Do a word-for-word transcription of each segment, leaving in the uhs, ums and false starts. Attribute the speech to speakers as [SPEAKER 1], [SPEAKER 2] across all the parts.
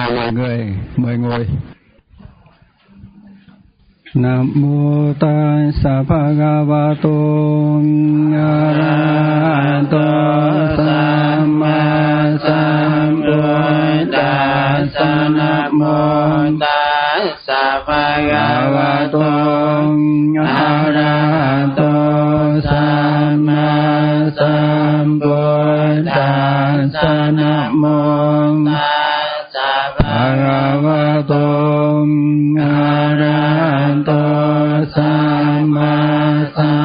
[SPEAKER 1] Chào mọi người, mời ngồi. Nam mô Tassa Bhagavato Arahato Samma Sambuddhassa. Nam mô Tassa Bhagavato Arahato Samma Sambuddhassa. Nam mô Bhagavato Arahato Samma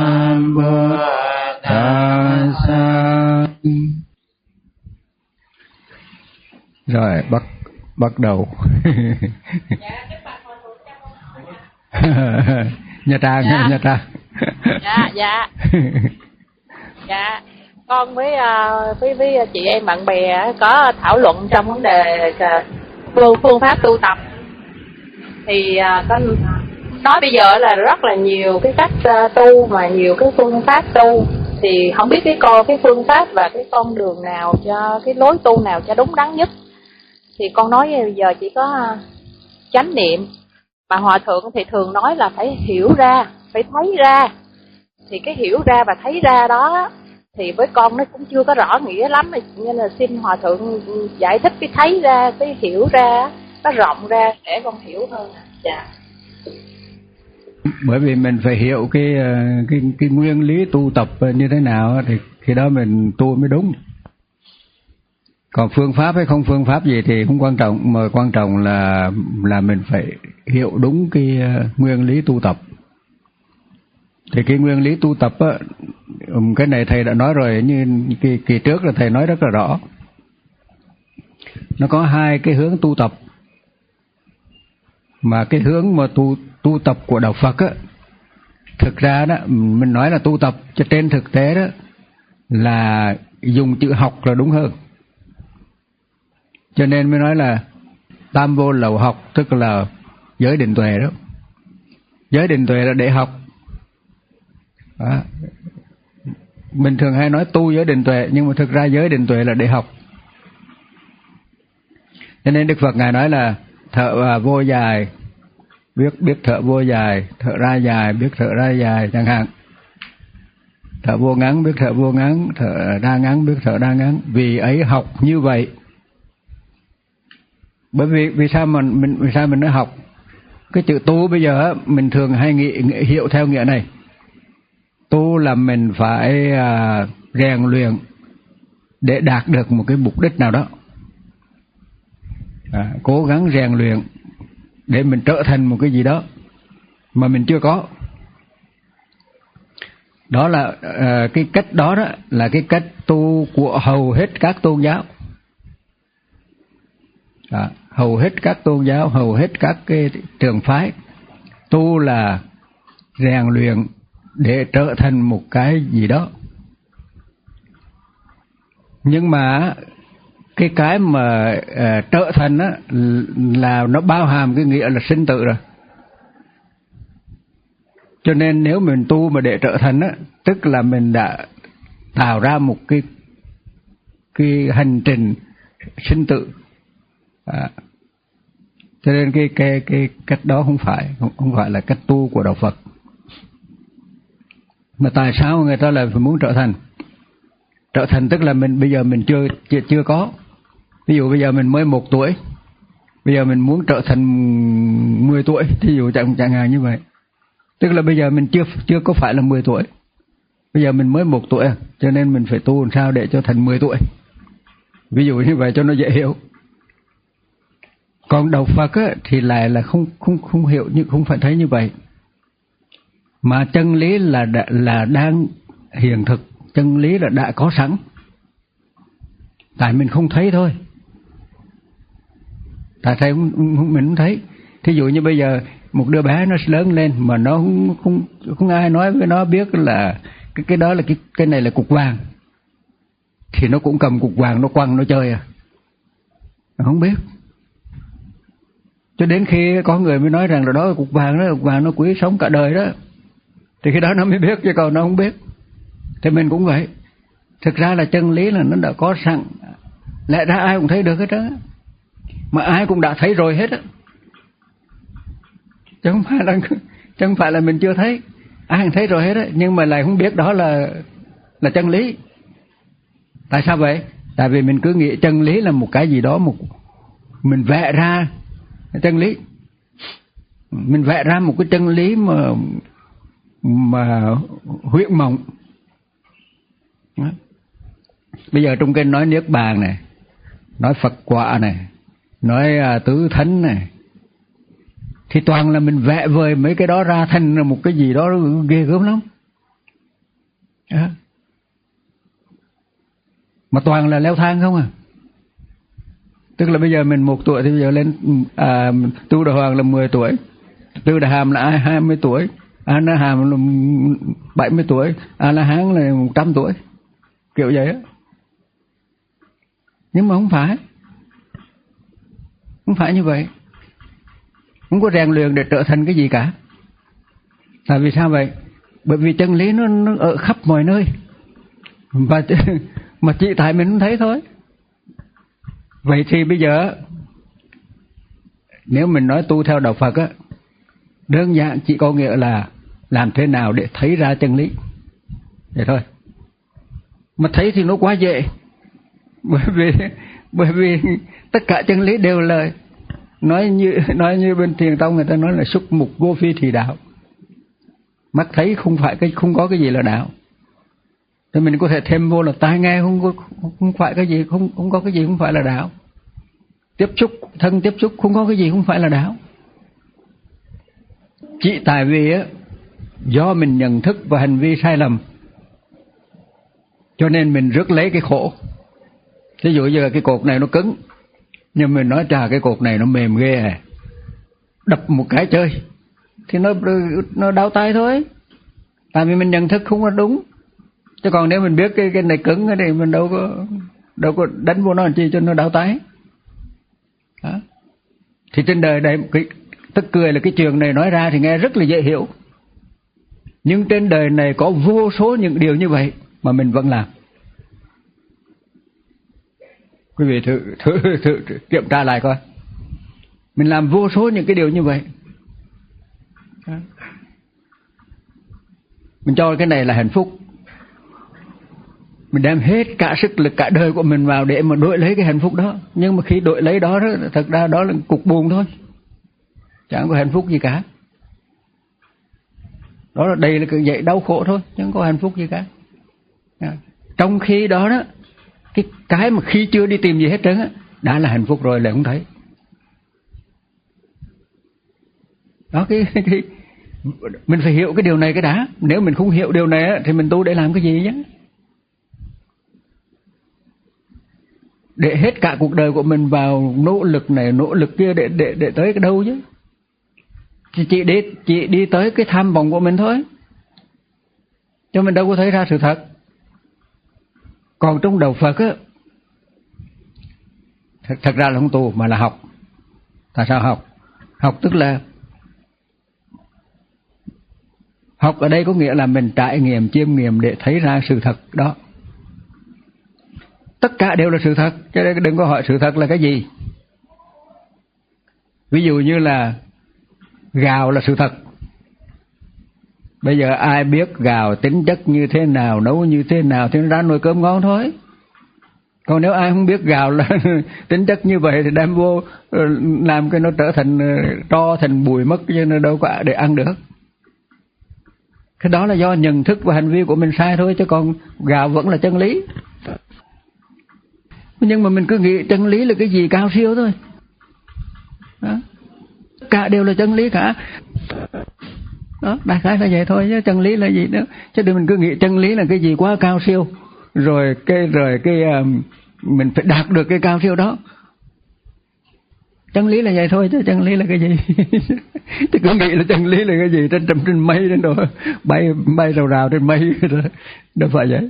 [SPEAKER 1] Sambuddhassa. Rồi bắt bắt đầu. Nha Trang, dạ. Nha Trang.
[SPEAKER 2] Dạ, dạ. Dạ. Con với uh, với với chị em bạn bè có thảo luận trong vấn đề phương phương pháp tu tập. Thì uh, có nói bây giờ là rất là nhiều cái cách uh, tu mà nhiều cái phương pháp tu, thì không biết cái con cái phương pháp và cái con đường nào cho cái lối tu nào cho đúng đắn nhất. Thì con nói bây giờ chỉ có uh, chánh niệm, mà hòa thượng thì thường nói là phải hiểu ra, phải thấy ra. Thì cái hiểu ra và thấy ra đó thì với con nó cũng chưa có rõ nghĩa lắm, nên là xin hòa thượng giải thích cái thấy ra, cái hiểu ra nó rộng ra để con hiểu hơn. Dạ.
[SPEAKER 1] Bởi vì mình phải hiểu cái cái cái nguyên lý tu tập như thế nào thì khi đó mình tu mới đúng. Còn phương pháp hay không phương pháp gì thì không quan trọng, mà quan trọng là là mình phải hiểu đúng cái nguyên lý tu tập. Thì cái nguyên lý tu tập á, cái này thầy đã nói rồi, như kỳ, kỳ trước là thầy nói rất là rõ. Nó có hai cái hướng tu tập. Mà cái hướng mà tu tu tập của đạo Phật á, thực ra đó mình nói là tu tập, cho trên thực tế đó là dùng chữ học là đúng hơn. Cho nên mới nói là tam vô lậu học, tức là giới định tuệ đó. Giới định tuệ là để học. Đó. Mình thường hay nói tu giới định tuệ, nhưng mà thực ra giới định tuệ là để học. Cho nên Đức Phật Ngài nói là thở vô dài, biết biết thở vô dài, thở ra dài, biết thở ra dài chẳng hạn. Thở vô ngắn, biết thở vô ngắn, thở ra ngắn, biết thở ra ngắn. Vì ấy học như vậy. Bởi vì vì sao mình mình vì sao mình nói học? Cái chữ tu bây giờ mình thường hay nghĩ, nghĩ hiểu theo nghĩa này. Tu là mình phải à, rèn luyện để đạt được một cái mục đích nào đó. À, cố gắng rèn luyện để mình trở thành một cái gì đó mà mình chưa có. Đó là à, cái cách đó đó là cái cách tu của hầu hết các tôn giáo. À, hầu hết các tôn giáo, hầu hết các cái trường phái tu là rèn luyện để trở thành một cái gì đó. Nhưng mà cái cái mà uh, trở thành á là nó bao hàm cái nghĩa là sinh tử rồi. Cho nên nếu mình tu mà để trở thành á, tức là mình đã tạo ra một cái cái hành trình sinh tử. À, cho nên cái cái cái cách đó không phải không, không phải là cách tu của đạo Phật. Mà tại sao người ta lại phải muốn trở thành? Trở thành tức là mình bây giờ mình chưa chưa, chưa có. Ví dụ bây giờ mình mới một tuổi, bây giờ mình muốn trở thành mười tuổi, thí dụ chẳng chẳng hạn như vậy. Tức là bây giờ mình chưa chưa có phải là mười tuổi. Bây giờ mình mới một tuổi, cho nên mình phải tu làm sao để cho thành mười tuổi. Ví dụ như vậy cho nó dễ hiểu. Còn đạo Phật á, thì lại là không không không hiểu, nhưng không phải thấy như vậy. Mà chân lý là đã, là đang hiện thực, chân lý là đã có sẵn. Tại mình không thấy thôi. Tại thấy mình không thấy. Thí dụ như bây giờ một đứa bé nó lớn lên mà nó không không không ai nói với nó biết là cái cái đó là cái cái này là cục vàng, thì nó cũng cầm cục vàng nó quăng nó chơi à. Nó không biết. Cho đến khi có người mới nói rằng là đó là cục vàng, đó là cục vàng nó quý sống cả đời đó, thì khi đó nó mới biết, chứ còn nó không biết. Thì mình cũng vậy. Thực ra là chân lý là nó đã có sẵn, lẽ ra ai cũng thấy được hết đó. mà ai cũng đã thấy rồi hết á, chứ không phải là chứ không phải là mình chưa thấy, ai cũng thấy rồi hết á, nhưng mà lại không biết đó là là chân lý. Tại sao vậy? Tại vì mình cứ nghĩ chân lý là một cái gì đó, một mình vẽ ra chân lý, mình vẽ ra một cái chân lý mà mà huyễn mộng. Đó. Bây giờ trong kinh nói niết bàn này, nói Phật quả này, nói à, tứ thánh này, thì toàn là mình vẽ vời mấy cái đó ra thành một cái gì đó ghê gớm lắm. Đó. Mà toàn là leo thang không à. Tức là bây giờ mình một tuổi thì bây giờ lên à, Tu Đà Hoàng là mười tuổi, Tư Đà Hàm là hai mươi tuổi, A Na Hàm là bảy mươi tuổi, A La Hán là một trăm tuổi, kiểu vậy á. Nhưng mà không phải, không phải như vậy, không có rèn luyện để trở thành cái gì cả. Tại vì sao vậy? Bởi vì chân lý nó, nó ở khắp mọi nơi, và mà chỉ tại mình không thấy thôi. Vậy thì bây giờ nếu mình nói tu theo đạo Phật á, đơn giản chỉ có nghĩa là làm thế nào để thấy ra chân lý, vậy thôi. Mà thấy thì nó quá dễ, bởi vì bởi vì tất cả chân lý đều là nói như nói như bên Thiền Tông người ta nói là xúc mục vô phi thì đạo. Mắt thấy không phải cái không có cái gì là đạo. Thì mình có thể thêm vô là tai nghe không có không phải cái gì không không có cái gì không phải là đạo. Tiếp xúc thân tiếp xúc không có cái gì không phải là đạo. Chỉ tại vì á do mình nhận thức và hành vi sai lầm cho nên mình rước lấy cái khổ. Ví dụ như cái cột này nó cứng, nhưng mình nói chà cái cột này nó mềm ghê à, đập một cái chơi thì nó nó đau tay thôi. Tại vì mình nhận thức không có đúng. Chứ còn nếu mình biết cái cái này cứng thì mình đâu có đâu có đánh vô nó làm chi cho nó đau tay. Đó. Thì trên đời này cái tức cười là cái trường này nói ra thì nghe rất là dễ hiểu. Nhưng trên đời này có vô số những điều như vậy mà mình vẫn làm. Quý vị thử, thử, thử, thử kiểm tra lại coi. Mình làm vô số những cái điều như vậy. Đó. Mình cho cái này là hạnh phúc. Mình đem hết cả sức lực cả đời của mình vào để mà đổi lấy cái hạnh phúc đó. Nhưng mà khi đổi lấy đó, đó thật ra đó là cục buồn thôi, chẳng có hạnh phúc gì cả. Đó là đây là cái dạy đau khổ thôi, chẳng có hạnh phúc gì cả. Trong khi đó đó, cái cái mà khi chưa đi tìm gì hết trơn á đã là hạnh phúc rồi lại không thấy. Đó cái, cái mình phải hiểu cái điều này cái đã. Nếu mình không hiểu điều này á thì mình tu để làm cái gì chứ? Để hết cả cuộc đời của mình vào nỗ lực này nỗ lực kia để để để tới cái đâu chứ? Chỉ chỉ đi chỉ đi tới cái tham vọng của mình thôi, cho mình đâu có thấy ra sự thật. Còn trong đạo Phật á, thật, thật ra là không tu mà là học. Tại sao học? Học tức là học ở đây có nghĩa là mình trải nghiệm chiêm nghiệm để thấy ra sự thật đó. Tất cả đều là sự thật, chứ đừng có hỏi sự thật là cái gì. Ví dụ như là gạo là sự thật. Bây giờ ai biết gạo tính chất như thế nào, nấu như thế nào thì nó ra nồi cơm ngon thôi. Còn nếu ai không biết gạo là tính chất như vậy thì đem vô làm cái nó trở thành tro thành bụi mất, chứ nó đâu có để ăn được. Cái đó là do nhận thức và hành vi của mình sai thôi, chứ còn gạo vẫn là chân lý. Nhưng mà mình cứ nghĩ chân lý là cái gì cao siêu thôi. Đó. Cả đều là chân lý cả. Đó, đại khái là vậy thôi, chứ chân lý là gì nữa. Chứ đừng mình cứ nghĩ chân lý là cái gì quá cao siêu, rồi cái rồi cái um, mình phải đạt được cái cao siêu đó. Chân lý là vậy thôi, chứ chân lý là cái gì? Chứ cứ nghĩ là chân lý là cái gì trên trầm trên mây trên đồ bay bay rào rào trên mây rồi. Đâu phải vậy.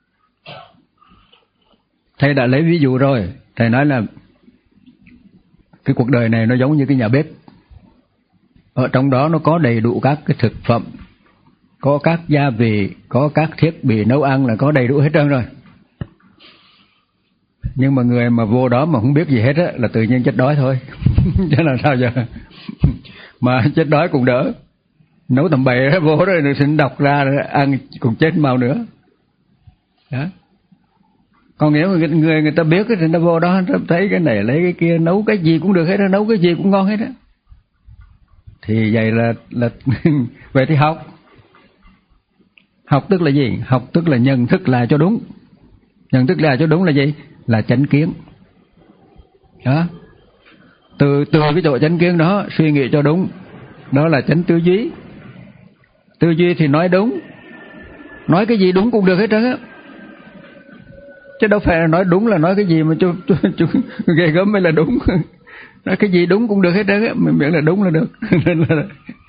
[SPEAKER 1] Thầy đã lấy ví dụ rồi. Thầy nói là cái cuộc đời này nó giống như cái nhà bếp. Ở trong đó nó có đầy đủ các cái thực phẩm, có các gia vị, có các thiết bị nấu ăn là có đầy đủ hết trơn rồi. Nhưng mà người mà vô đó mà không biết gì hết á là tự nhiên chết đói thôi. Chứ làm sao giờ. Mà chết đói cũng đỡ. Nấu tầm bậy đó, vô đó rồi xin đọc ra ăn cũng chết mau nữa. Đó. Còn nếu mà người, người người ta biết thì người ta vô đó người ta thấy cái này lấy cái kia, nấu cái gì cũng được hết, nấu cái gì cũng ngon hết á. Thì vậy là là vậy thì học. Học tức là gì? Học tức là nhận thức là cho đúng. Nhận thức là cho đúng là gì? Là chánh kiến. Đó. Từ từ cái chỗ chánh kiến đó suy nghĩ cho đúng, đó là chánh tư duy. Tư duy thì nói đúng, nói cái gì đúng cũng được hết trơn á. Chứ đâu phải là nói đúng là nói cái gì mà chú, chú, chú ghê gớm mới là đúng. Nói cái gì đúng cũng được hết trơn á, mình miễn là đúng là được. Nên là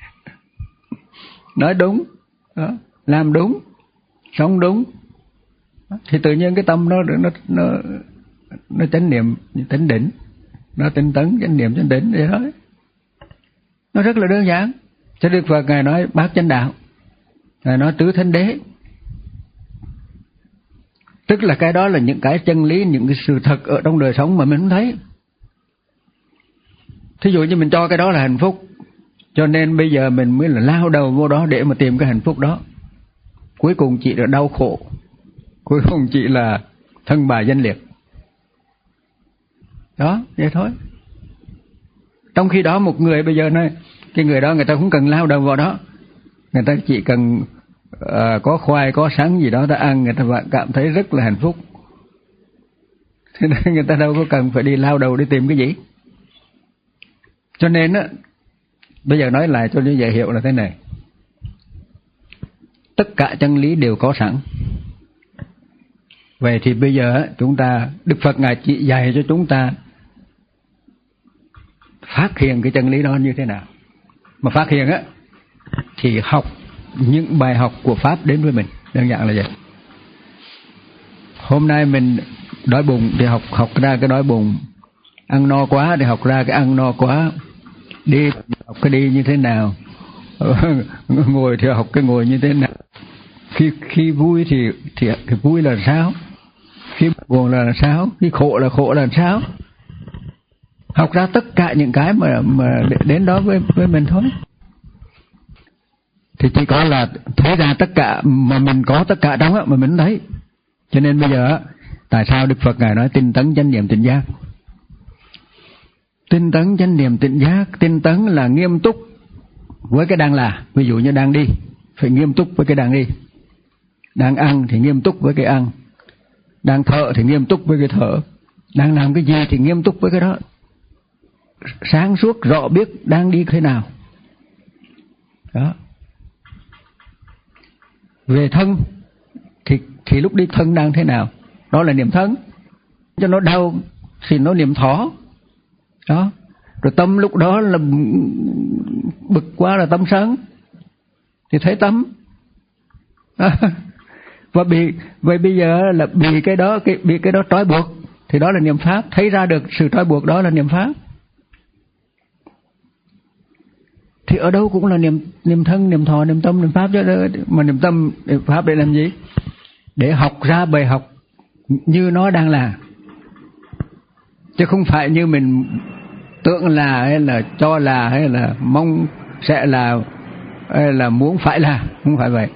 [SPEAKER 1] nói đúng, đó, làm đúng, sống đúng, thì tự nhiên cái tâm nó nó nó nó chánh niệm, chánh định, nó tinh tấn, chánh niệm, chánh định vậy thôi. Nó rất là đơn giản. Cho Đức Phật ngài nói bát chánh đạo, ngài nói tứ thánh đế, tức là cái đó là những cái chân lý, những cái sự thật ở trong đời sống mà mình không thấy. Thí dụ như mình cho cái đó là hạnh phúc, cho nên bây giờ mình mới là lao đầu vô đó để mà tìm cái hạnh phúc đó. Cuối cùng chỉ là đau khổ, cuối cùng chỉ là thân bà danh liệt. Đó, vậy thôi. Trong khi đó một người bây giờ nói, cái người đó người ta không cần lao đầu vào đó, người ta chỉ cần uh, có khoai, có sắn gì đó ta ăn, người ta cảm thấy rất là hạnh phúc. Thế nên người ta đâu có cần phải đi lao đầu đi tìm cái gì. Cho nên á, bây giờ nói lại cho như vậy hiểu là thế này. Tất cả chân lý đều có sẵn. Vậy thì bây giờ chúng ta, Đức Phật ngài chỉ dạy cho chúng ta phát hiện cái chân lý đó như thế nào. Mà phát hiện á thì học những bài học của Pháp đến với mình, đơn giản là vậy. Hôm nay mình đói bụng thì học học ra cái đói bụng, ăn no quá thì học ra cái ăn no quá, đi học cái đi như thế nào, ngồi thì học cái ngồi như thế nào. Khi khi vui thì thì cái vui là sao, khi buồn là sao, khi khổ là khổ là sao. Học ra tất cả những cái mà mà đến đó với với mình thôi. Thì chỉ có là thấy ra tất cả mà mình có tất cả trong á mà mình thấy. Cho nên bây giờ tại sao Đức Phật ngài nói tinh tấn chánh niệm tỉnh giác? Tinh tấn chánh niệm tỉnh giác, tinh tấn là nghiêm túc với cái đang là. Ví dụ như đang đi, phải nghiêm túc với cái đang đi. Đang ăn thì nghiêm túc với cái ăn. Đang thở thì nghiêm túc với cái thở. Đang làm cái gì thì nghiêm túc với cái đó. Sáng suốt rõ biết đang đi thế nào. Đó. Về thân thì thì lúc đi thân đang thế nào, đó là niệm thân. Cho nó đau thì nó niệm thọ. Đó. Rồi tâm lúc đó là bực quá là tâm sân thì thấy tâm. Đó. Và bị vậy bây giờ là bị cái đó cái bị cái đó trói buộc thì đó là niệm pháp, thấy ra được sự trói buộc đó là niệm pháp. Thì ở đâu cũng là niệm niệm thân, niệm thọ, niệm tâm, niệm pháp chứ. Mà niệm tâm, niệm pháp để làm gì? Để học ra bài học như nó đang là, chứ không phải như mình tưởng là hay là cho là hay là mong sẽ là hay là muốn phải là, không phải vậy.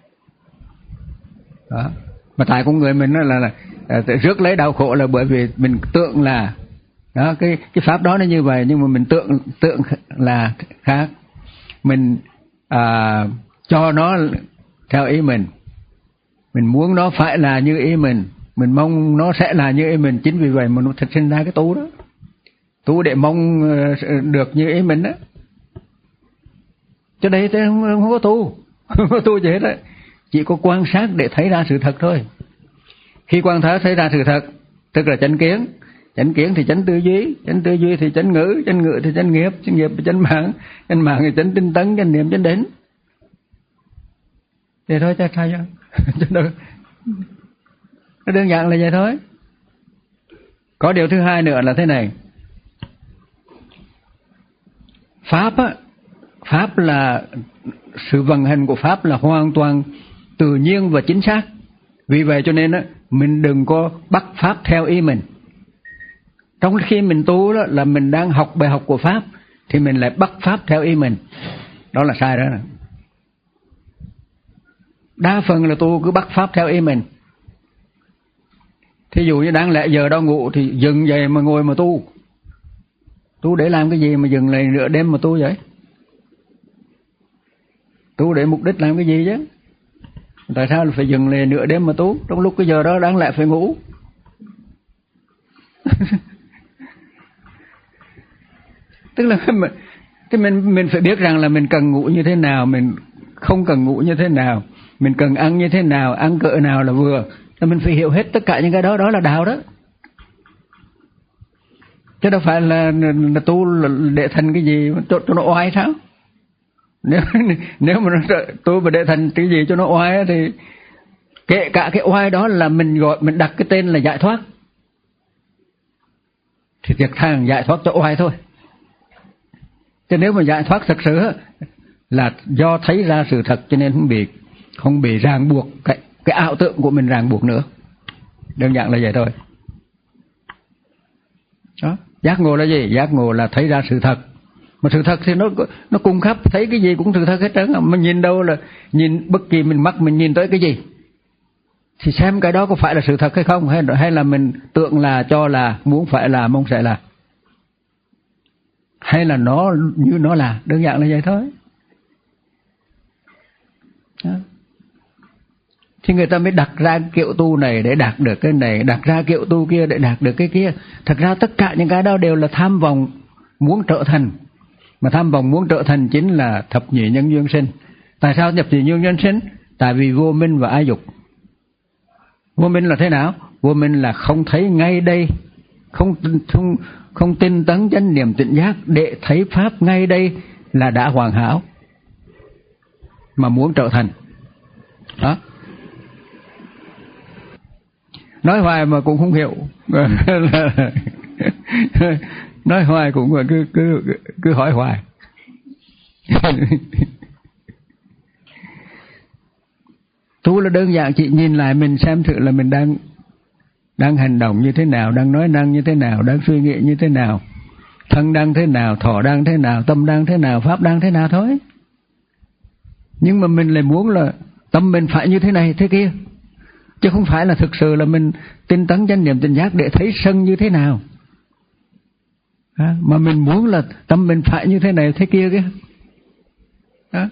[SPEAKER 1] Đó. Mà tại con người mình là, là, là rước lấy đau khổ là bởi vì mình tưởng là đó, cái cái pháp đó nó như vậy, nhưng mà mình tưởng tưởng là khác. Mình à, cho nó theo ý mình, mình muốn nó phải là như ý mình, mình mong nó sẽ là như ý mình. Chính vì vậy mà nó thật sinh ra cái tu đó, tu để mong được như ý mình đó. Cho đây thế không, không có tu, không có tu gì hết đó. Chỉ có quan sát để thấy ra sự thật thôi. Khi quan sát thấy ra sự thật, tức là chánh kiến. Chánh kiến thì chánh tư duy, chánh tư duy thì chánh ngữ, chánh ngữ thì chánh nghiệp, chánh nghiệp thì chánh mạng, chánh mạng thì chánh tinh tấn, chánh niệm, chánh định. Vậy thôi, chắc sao chứ? Nó đơn giản là vậy thôi. Có điều thứ hai nữa là thế này. Pháp á, Pháp là sự vận hành của Pháp là hoàn toàn tự nhiên và chính xác. Vì vậy cho nên á, mình đừng có bắt Pháp theo ý mình. Trong khi mình tu đó là mình đang học bài học của Pháp, thì mình lại bắt Pháp theo ý mình. Đó là sai đó. Đa phần là tu cứ bắt Pháp theo ý mình. Thí dụ như đáng lẽ giờ đau ngủ thì dừng vậy mà ngồi mà tu. Tu để làm cái gì mà dừng lại nửa đêm mà tu vậy? Tu để mục đích làm cái gì chứ? Tại sao phải dừng lại nửa đêm mà tu? Trong lúc cái giờ đó đáng lẽ phải ngủ. Tức là mình, thì mình mình phải biết rằng là mình cần ngủ như thế nào, mình không cần ngủ như thế nào, mình cần ăn như thế nào, ăn cỡ nào là vừa. Là mình phải hiểu hết tất cả những cái đó, đó là đạo đó. Chứ đâu phải là, là tu là để thành cái gì cho, cho nó oai sao? Nếu nếu mà nó, tu mà để thành cái gì cho nó oai thì kể cả cái oai đó là mình gọi mình đặt cái tên là giải thoát, thì việc thằng giải thoát cho oai thôi. Chứ nếu mà giải thoát thật sự là do thấy ra sự thật cho nên không bị không bị ràng buộc cái cái ảo tưởng của mình ràng buộc nữa. Đơn giản là vậy thôi. Đó, giác ngộ là gì? Giác ngộ là thấy ra sự thật. Mà sự thật thì nó nó cung khắp, thấy cái gì cũng sự thật hết trơn. Mình nhìn đâu là nhìn bất kỳ mình mắt mình nhìn tới cái gì thì xem cái đó có phải là sự thật hay không, hay hay là mình tưởng là cho là muốn phải là mong sẽ là, hay là nó như nó là, đơn giản là vậy thôi. Đó. Thì người ta mới đặt ra kiểu tu này để đạt được cái này, đặt ra kiểu tu kia để đạt được cái kia. Thật ra tất cả những cái đó đều là tham vọng muốn trở thành. Mà tham vọng muốn trở thành chính là thập nhị nhân duyên sinh. Tại sao thập nhị nhân duyên sinh? Tại vì vô minh và ái dục. Vô minh là thế nào? Vô minh là không thấy ngay đây, không không không tinh tấn chánh niệm tỉnh giác để thấy pháp ngay đây là đã hoàn hảo mà muốn trở thành. Đó. Nói hoài mà cũng không hiểu. Nói hoài cũng cứ cứ cứ hỏi hoài. Tu là đơn giản, chị nhìn lại mình xem thử là mình đang đang hành động như thế nào, đang nói năng như thế nào, đang suy nghĩ như thế nào, thân đang thế nào, thọ đang thế nào, tâm đang thế nào, pháp đang thế nào thôi. Nhưng mà mình lại muốn là tâm mình phải như thế này thế kia, chứ không phải là thực sự là mình tinh tấn chánh niệm tỉnh giác để thấy sân như thế nào. À, mà mình muốn là tâm mình phải như thế này thế kia kia. Đó.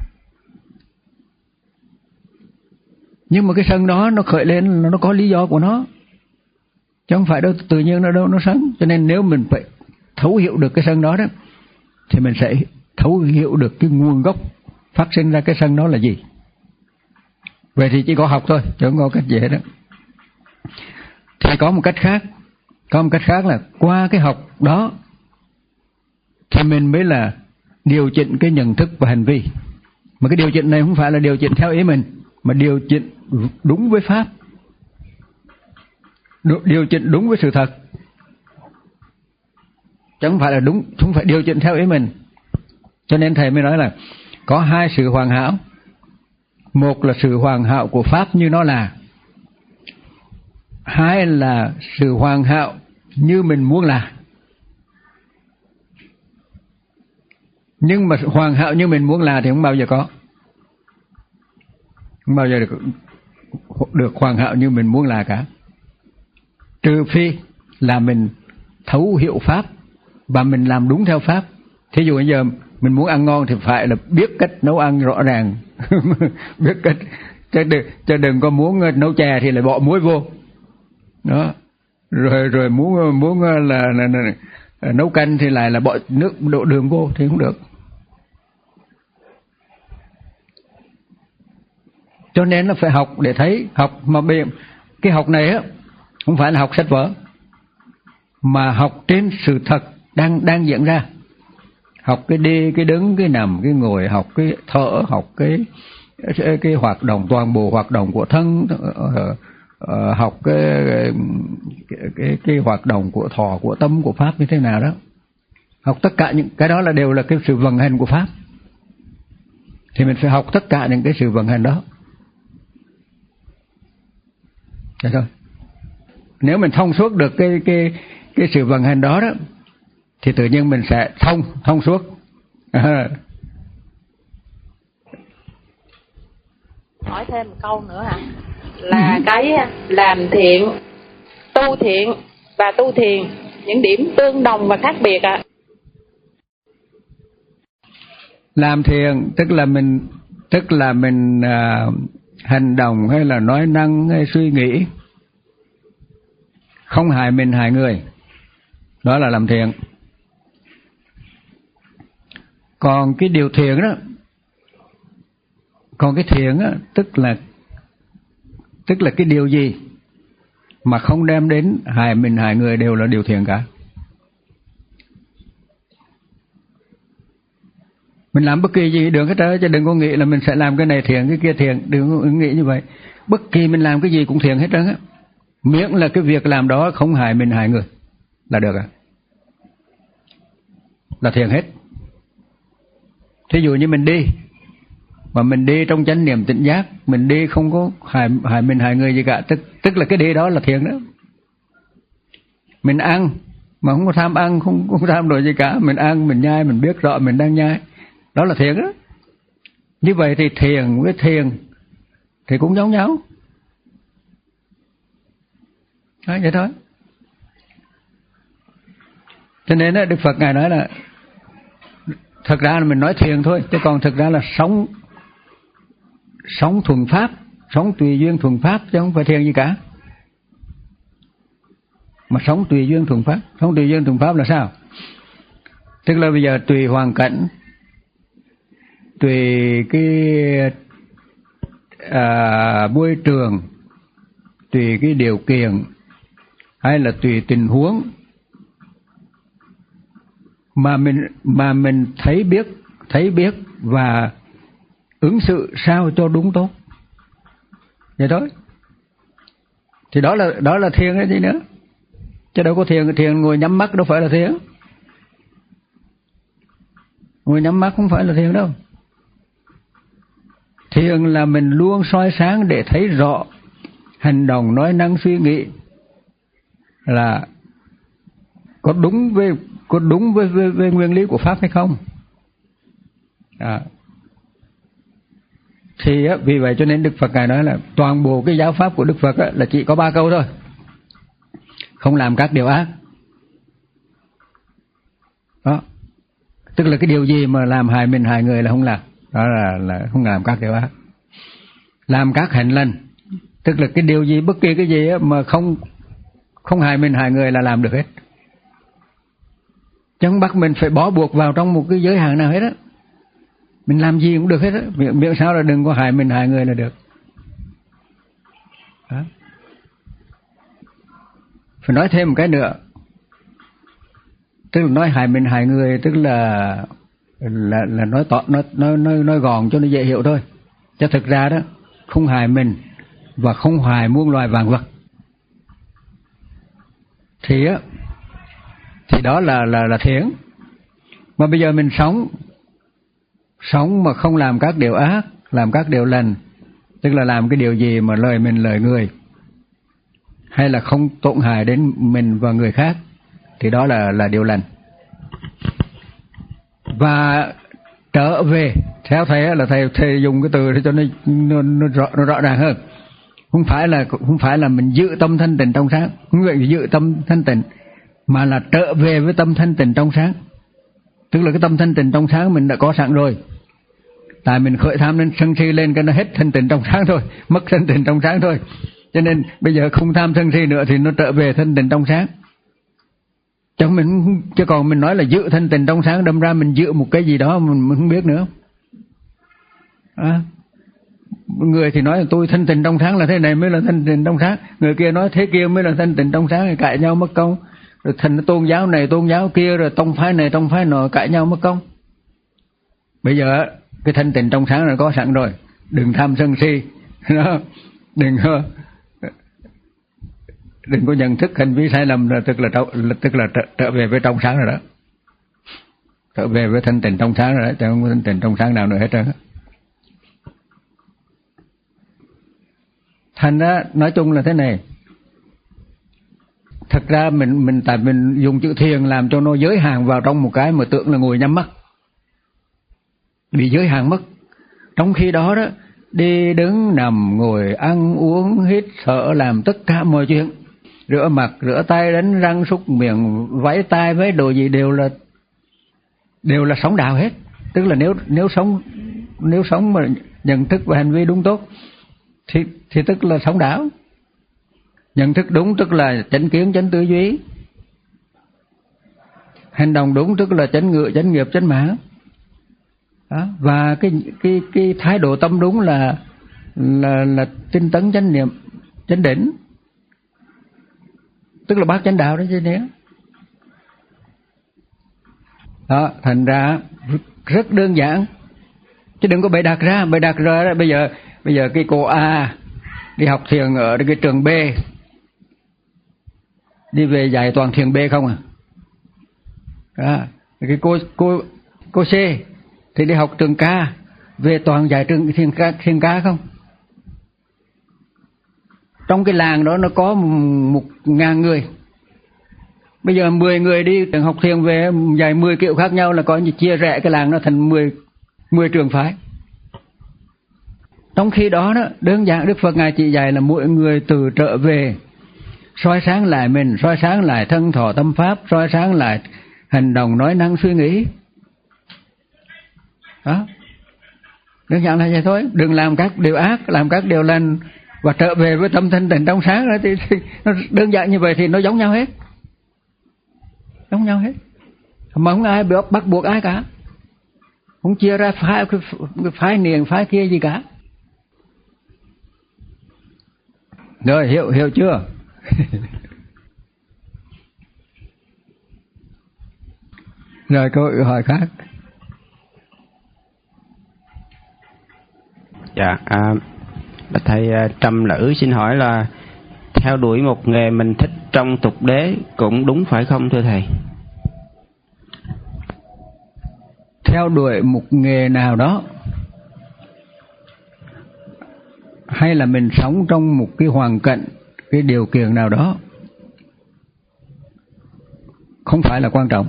[SPEAKER 1] Nhưng mà cái sân đó nó khởi lên nó có lý do của nó, chứ không phải đâu tự nhiên nó đâu nó sân. Cho nên nếu mình phải thấu hiểu được cái sân đó đó thì mình sẽ thấu hiểu được cái nguồn gốc phát sinh ra cái sân đó là gì. Vậy thì chỉ có học thôi, chứ không có cách dễ đó. Thì có một cách khác, có một cách khác là qua cái học đó thì mình mới là điều chỉnh cái nhận thức và hành vi. Mà cái điều chỉnh này không phải là điều chỉnh theo ý mình, mà điều chỉnh đúng với pháp, điều chỉnh đúng với sự thật, chứ không phải là đúng, không phải điều chỉnh theo ý mình. Cho nên thầy mới nói là có hai sự hoàn hảo. Một là sự hoàn hảo của pháp như nó là, hai là sự hoàn hảo như mình muốn là. Nhưng mà hoàn hảo như mình muốn là thì không bao giờ có, không bao giờ được, được hoàn hảo như mình muốn là cả. Trừ phi là mình thấu hiểu pháp và mình làm đúng theo pháp. Thí dụ bây giờ mình muốn ăn ngon thì phải là biết cách nấu ăn rõ ràng. Biết cách, chứ đừng, chứ đừng có muốn nấu chè thì lại bỏ muối vô. Đó. Rồi rồi muốn muốn là, là, là, là nấu canh thì lại là bỏ nước đổ đường vô thì không được. Cho nên nó phải học để thấy, học mà bây cái học này á không phải là học sách vở, mà học trên sự thật đang đang diễn ra. Học cái đi, cái đứng, cái nằm, cái ngồi, học cái thở, học cái cái, cái hoạt động, toàn bộ hoạt động của thân, uh, uh, học cái cái, cái cái hoạt động của thọ, của tâm, của pháp như thế nào đó. Học tất cả những cái đó là đều là cái sự vận hành của pháp. Thì mình phải học tất cả những cái sự vận hành đó. Được thôi. Nếu mình thông suốt được cái cái cái sự vận hành đó đó thì tự nhiên mình sẽ thông thông suốt. À.
[SPEAKER 2] Hỏi thêm một câu nữa hả? Là ừ. cái làm thiện, tu thiện và tu thiền, những điểm tương đồng và khác biệt ạ. À?
[SPEAKER 1] Làm thiện tức là mình tức là mình à, hành động hay là nói năng hay suy nghĩ không hại mình hại người, đó là làm thiện. Còn cái điều thiện đó, còn cái thiện đó, tức là tức là cái điều gì mà không đem đến hại mình hại người đều là điều thiện cả. Mình làm bất kỳ gì được hết trơn, chứ đừng có nghĩ là mình sẽ làm cái này thiện cái kia thiện, đừng có nghĩ như vậy. Bất kỳ mình làm cái gì cũng thiện hết trơn á, miễn là cái việc làm đó không hại mình hại người là được à, là thiện hết. Thí dụ như mình đi mà mình đi trong chánh niệm tỉnh giác, mình đi không có hại hại mình hại người gì cả, tức tức là cái đi đó là thiện đó. Mình ăn mà không có tham ăn, không không tham đồ gì cả, mình ăn mình nhai, mình biết rõ mình đang nhai, đó là thiện đó. Như vậy thì thiền với thiền thì cũng giống nhau. Đó, vậy thôi. Cho nên đó, Đức Phật Ngài nói là thật ra là mình nói thiền thôi, chứ còn thực ra là sống sống thuần pháp, sống tùy duyên thuần pháp, chứ không phải thiền gì cả. Mà sống tùy duyên thuần pháp, sống tùy duyên thuần pháp là sao? Tức là bây giờ tùy hoàn cảnh, tùy cái à, môi trường, tùy cái điều kiện, hay là tùy tình huống mà mình mà mình thấy biết thấy biết và ứng xử sao cho đúng tốt, vậy thôi. Thì đó là đó là thiền cái gì nữa, chứ đâu có thiền thiền ngồi nhắm mắt đâu phải là thiền. Ngồi nhắm mắt không phải là thiền đâu. Thiền là mình luôn soi sáng để thấy rõ hành động nói năng suy nghĩ là có đúng với có đúng với, với, với nguyên lý của pháp hay không. À. Thì á, vì vậy cho nên Đức Phật Ngài nói là toàn bộ cái giáo pháp của Đức Phật á, là chỉ có ba câu thôi: không làm các điều ác. Đó, tức là cái điều gì mà làm hại mình hại người là không làm, đó là là không làm các điều ác. Làm các hạnh lành, tức là cái điều gì, bất kỳ cái gì á, mà không không hại mình hại người là làm được hết, chứ không bắt mình phải bó buộc vào trong một cái giới hạn nào hết á. Mình làm gì cũng được hết á, miệng, miệng sao là đừng có hại mình hại người là được. Đó. Phải nói thêm một cái nữa, tức là nói hại mình hại người, tức là là là nói tỏ nói nói nói nói gọn cho nó dễ hiểu thôi. Chứ thực ra đó, không hại mình và không hại muôn loài vạn vật thì á thì đó là là là thiện. Mà bây giờ mình sống sống mà không làm các điều ác, làm các điều lành, tức là làm cái điều gì mà lời mình lời người, hay là không tổn hại đến mình và người khác, thì đó là là điều lành. Và trở về, theo thầy là thầy thầy dùng cái từ để cho nó nó, nó, rõ, nó rõ ràng hơn. Không phải là không phải là mình giữ tâm thanh tịnh trong sáng, không phải giữ tâm thanh tịnh, mà là trở về với tâm thanh tịnh trong sáng. Tức là cái tâm thanh tịnh trong sáng mình đã có sẵn rồi. Tại mình khởi tham nên sân si lên cái nó hết thanh tịnh trong sáng thôi, mất thanh tịnh trong sáng thôi. Cho nên bây giờ không tham sân si nữa thì nó trở về thanh tịnh trong sáng. Chứ mình chứ còn mình nói là giữ thanh tịnh trong sáng, đâm ra mình giữ một cái gì đó mình, mình không biết nữa. À, người thì nói là tôi thanh tịnh trong sáng là thế này mới là thanh tịnh trong sáng, người kia nói thế kia mới là thanh tịnh trong sáng, cãi nhau mất công. Rồi thành tôn giáo này tôn giáo kia, rồi tông phái này tông phái nọ, cãi nhau mất công. Bây giờ cái thanh tịnh trong sáng là có sẵn rồi, đừng tham sân si, đừng đừng có nhận thức hành vi sai lầm, là tức là tức là trở, trở về với trong sáng rồi đó, trở về với thanh tịnh trong sáng rồi đó, chẳng có thanh tịnh trong sáng nào nữa hết trơn. Thành ra nói chung là thế này, Thật ra mình mình tại mình dùng chữ thiền làm cho nó giới hạn vào trong một cái mà tưởng là ngồi nhắm mắt, bị giới hạn mất. Trong khi đó đó, đi đứng nằm ngồi ăn uống hít thở làm tất cả mọi chuyện, rửa mặt rửa tay đánh răng súc miệng vẫy tay với đồ gì đều là đều là sống đạo hết. Tức là nếu nếu sống nếu sống mà nhận thức và hành vi đúng tốt thì thì tức là sống đạo. Nhận thức đúng tức là chánh kiến chánh tư duy, hành động đúng tức là chánh ngữ chánh nghiệp chánh mạng. Đó. Và cái cái cái thái độ tâm đúng là là là tinh tấn chánh niệm chánh định, tức là bát chánh đạo đó chứ nhé. Đó, thành ra rất đơn giản, chứ đừng có bày đặt ra, bày đặt ra đó. Bây giờ bây giờ cái cô A đi học thiền ở cái trường B, đi về dạy toàn thiền B không à? Đó. Cái cô cô cô C thì đi học trường K, về toàn dạy trường thiền K, thiền K không? Trong cái làng đó nó có một ngàn người, bây giờ mười người đi trường học thiền về dạy mười kiểu khác nhau, là có như chia rẽ cái làng nó thành mười mười trường phái. Trong khi đó đó, đơn giản Đức Phật ngài chỉ dạy là mỗi người từ trở về soi sáng lại mình, soi sáng lại thân thọ tâm pháp, soi sáng lại hành động nói năng suy nghĩ. Đó, đơn giản là vậy thôi. Đừng làm các điều ác, làm các điều lành và trở về với tâm thanh tịnh trong sáng đó, thì, thì nó đơn giản như vậy thì nó giống nhau hết, giống nhau hết, mà không ai bắt, bắt buộc ai cả, không chia ra phái phái niềng phái kia gì cả. Rồi, hiểu hiểu chưa? Rồi câu hỏi khác.
[SPEAKER 3] Dạ, à, thầy Trầm Lữ xin hỏi là theo đuổi một nghề mình thích trong tục đế cũng đúng phải không thưa thầy?
[SPEAKER 1] Theo đuổi một nghề nào đó, hay là mình sống trong một cái hoàn cảnh, cái điều kiện nào đó, không phải là quan trọng,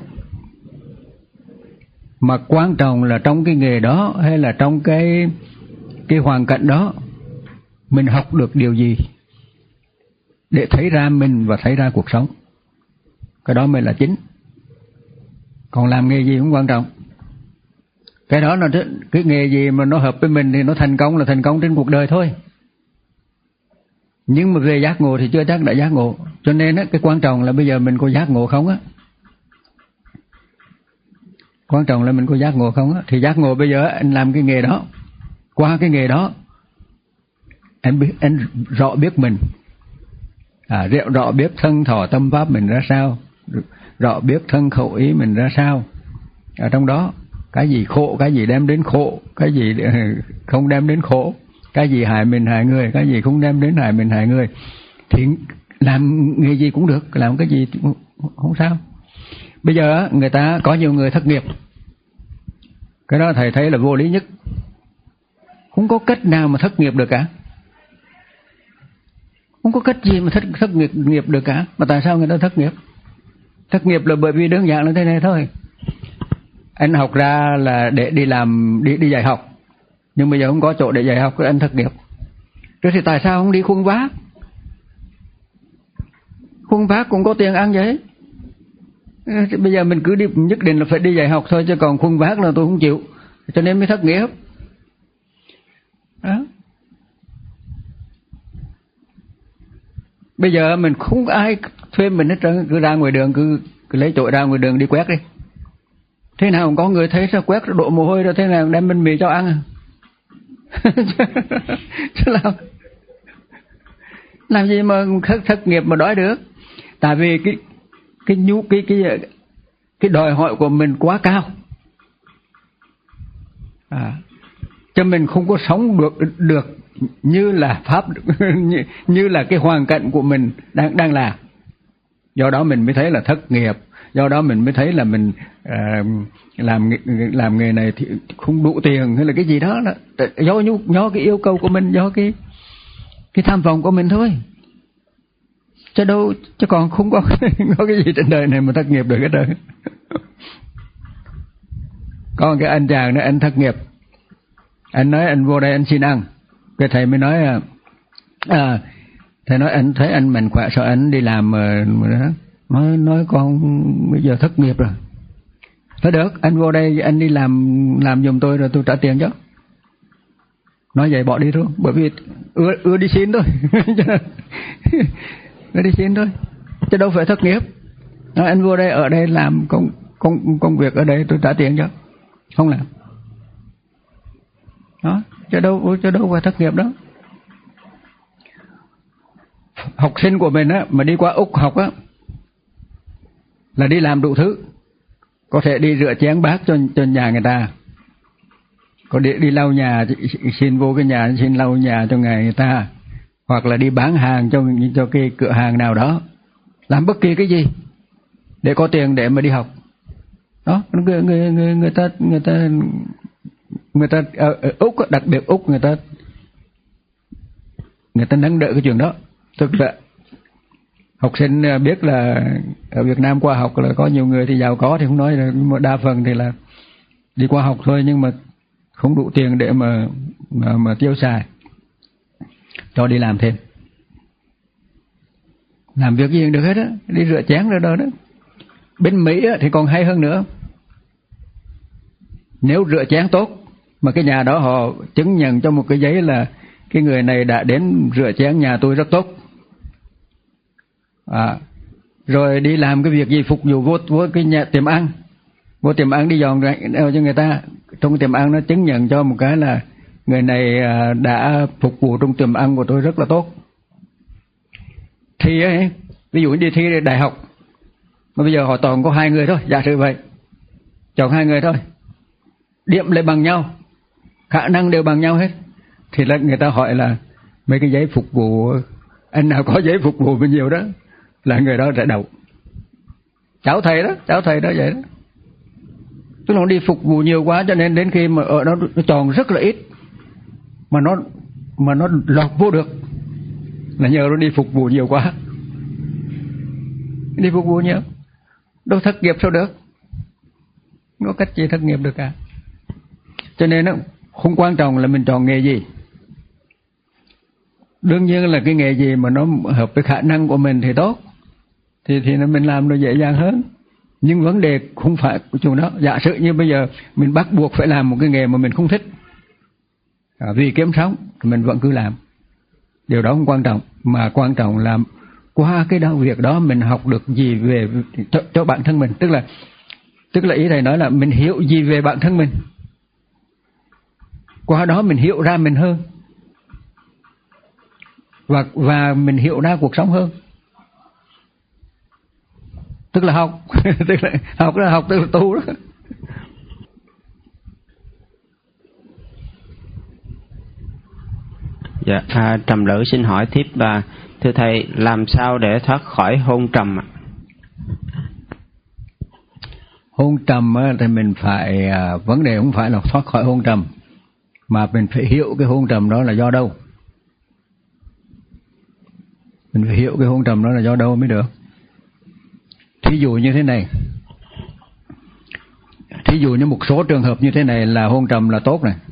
[SPEAKER 1] mà quan trọng là trong cái nghề đó hay là trong cái cái hoàn cảnh đó mình học được điều gì để thấy ra mình và thấy ra cuộc sống. Cái đó mới là chính. Còn làm nghề gì cũng quan trọng. Cái đó là cái nghề gì mà nó hợp với mình thì nó thành công là thành công trên cuộc đời thôi. Nhưng mà về giác ngộ thì chưa chắc đã giác ngộ. Cho nên á, cái quan trọng là bây giờ mình có giác ngộ không á. Quan trọng là mình có giác ngộ không á. Thì giác ngộ bây giờ anh làm cái nghề đó, qua cái nghề đó anh biết, anh rõ biết mình, à, rõ biết thân thọ tâm pháp mình ra sao, rõ biết thân khẩu ý mình ra sao. Ở trong đó cái gì khổ, cái gì đem đến khổ, cái gì không đem đến khổ, cái gì hại mình hại người, cái gì không đem đến hại mình hại người, thì làm nghề gì cũng được, làm cái gì không sao. Bây giờ người ta có nhiều người thất nghiệp, cái đó thầy thấy là vô lý nhất. Không có cách nào mà thất nghiệp được cả, không có cách gì mà thất, thất nghiệp, nghiệp được cả. Mà tại sao người ta thất nghiệp? Thất nghiệp là bởi vì đơn giản là thế này thôi. Anh học ra là để đi làm, đi đi dạy học, nhưng bây giờ không có chỗ để dạy học, anh thất nghiệp. Rồi thì tại sao không đi khuân vác? Khuân vác cũng có tiền ăn vậy. Bây giờ mình cứ đi, nhất định là phải đi dạy học thôi, chứ còn khuân vác là tôi không chịu, cho nên mới thất nghiệp. Đó. Bây giờ mình không ai thuê mình hết trơn, cứ ra ngoài đường, cứ, cứ lấy chỗ ra ngoài đường đi quét đi. Thế nào có người thấy sao quét độ mồ hôi rồi, thế nào đem bánh mì cho ăn à? Chứ làm, làm gì mà thất, thất nghiệp mà đói được? Tại vì cái cái nhu cái cái cái đòi hỏi của mình quá cao, à, cho mình không có sống được được như là pháp như, như là cái hoàn cảnh của mình đang đang làm. Do đó mình mới thấy là thất nghiệp, do đó mình mới thấy là mình uh, làm làm nghề này thì không đủ tiền hay là cái gì đó, là do nhu do cái yêu cầu của mình, do cái cái tham vọng của mình thôi. chứ đâu, chứ còn không có có cái gì trên đời này mà thất nghiệp được hết trơn. Có cái anh chàng đó, anh thất nghiệp, anh nói anh vô đây anh xin ăn, cái thầy mới nói à, thầy nói anh thấy anh mạnh khỏe sao anh đi làm mà, mà nói nói con bây giờ thất nghiệp rồi. Nói được, anh vô đây anh đi làm làm giùm tôi rồi tôi trả tiền cho. Nói vậy bỏ đi thôi, bởi vì ưa ưa đi xin thôi. Ưa đi xin thôi, chứ đâu phải thất nghiệp. Nói anh vô đây ở đây làm công công công việc ở đây tôi trả tiền cho, không làm. Đó, chứ đâu chứ đâu phải thất nghiệp đó. Học sinh của mình á mà đi qua Úc học á là đi làm đủ thứ, có thể đi rửa chén bát cho cho nhà người ta, có đi đi lau nhà, xin vô cái nhà xin lau nhà cho người ta, hoặc là đi bán hàng cho cho cái cửa hàng nào đó, làm bất kỳ cái gì để có tiền để mà đi học. Đó, người người người, người ta người ta người ta ở, ở Úc, đặc biệt Úc, người ta người ta nâng đỡ cái chuyện đó. Thực ra học sinh biết là ở Việt Nam qua học là có nhiều người thì giàu có thì không nói, là đa phần thì là đi qua học thôi, nhưng mà không đủ tiền để mà mà, mà tiêu xài, cho đi làm thêm, làm việc gì cũng được hết á, đi rửa chén rồi đó đó. Bên Mỹ á, thì còn hay hơn nữa, nếu rửa chén tốt mà cái nhà đó họ chứng nhận cho một cái giấy là cái người này đã đến rửa chén nhà tôi rất tốt, à, rồi đi làm cái việc gì phục vụ vô, vô cái nhà tiệm ăn, vô tiệm ăn đi dọn cho người ta, trong tiệm ăn nó chứng nhận cho một cái là người này đã phục vụ trong tiệm ăn của tôi rất là tốt. Thì ấy, ví dụ đi thi đại học mà bây giờ họ toàn có hai người thôi, giả sử vậy, chọn hai người thôi, điểm lại bằng nhau, khả năng đều bằng nhau hết, thì là người ta hỏi là mấy cái giấy phục vụ, anh nào có giấy phục vụ bao nhiêu đó là người đó sẽ đậu. Cháu thầy đó, cháu thầy đó vậy đó. Tức là nó đi phục vụ nhiều quá cho nên đến khi mà ở đó nó tròn rất là ít, mà nó mà nó lọt vô được là nhờ nó đi phục vụ nhiều quá. Đi phục vụ nhiều, đâu thất nghiệp sao được, không có cách gì thất nghiệp được cả. Cho nên nó không quan trọng là mình chọn nghề gì. Đương nhiên là cái nghề gì mà nó hợp với khả năng của mình thì tốt, thì thì mình làm nó dễ dàng hơn. Nhưng vấn đề không phải của chúng đó. Giả sử như bây giờ mình bắt buộc phải làm một cái nghề mà mình không thích, à, vì kiếm sống thì mình vẫn cứ làm. Điều đó không quan trọng, mà quan trọng là qua cái đó việc đó mình học được gì về cho, cho bản thân mình. Tức là tức là ý thầy nói là mình hiểu gì về bản thân mình, qua đó mình hiểu ra mình hơn, và và mình hiểu ra cuộc sống hơn. Tức là học tức là học là học tức là tu đó.
[SPEAKER 3] Dạ, à, Trầm Lữ xin hỏi tiếp là thưa thầy, làm sao để thoát khỏi hôn trầm ạ?
[SPEAKER 1] Hôn trầm thì mình phải, vấn đề không phải là thoát khỏi hôn trầm, mà mình phải hiểu cái hôn trầm đó là do đâu. Mình phải hiểu cái hôn trầm đó là do đâu mới được. Thí dụ như thế này, thí dụ như một số trường hợp như thế này là hôn trầm là tốt này.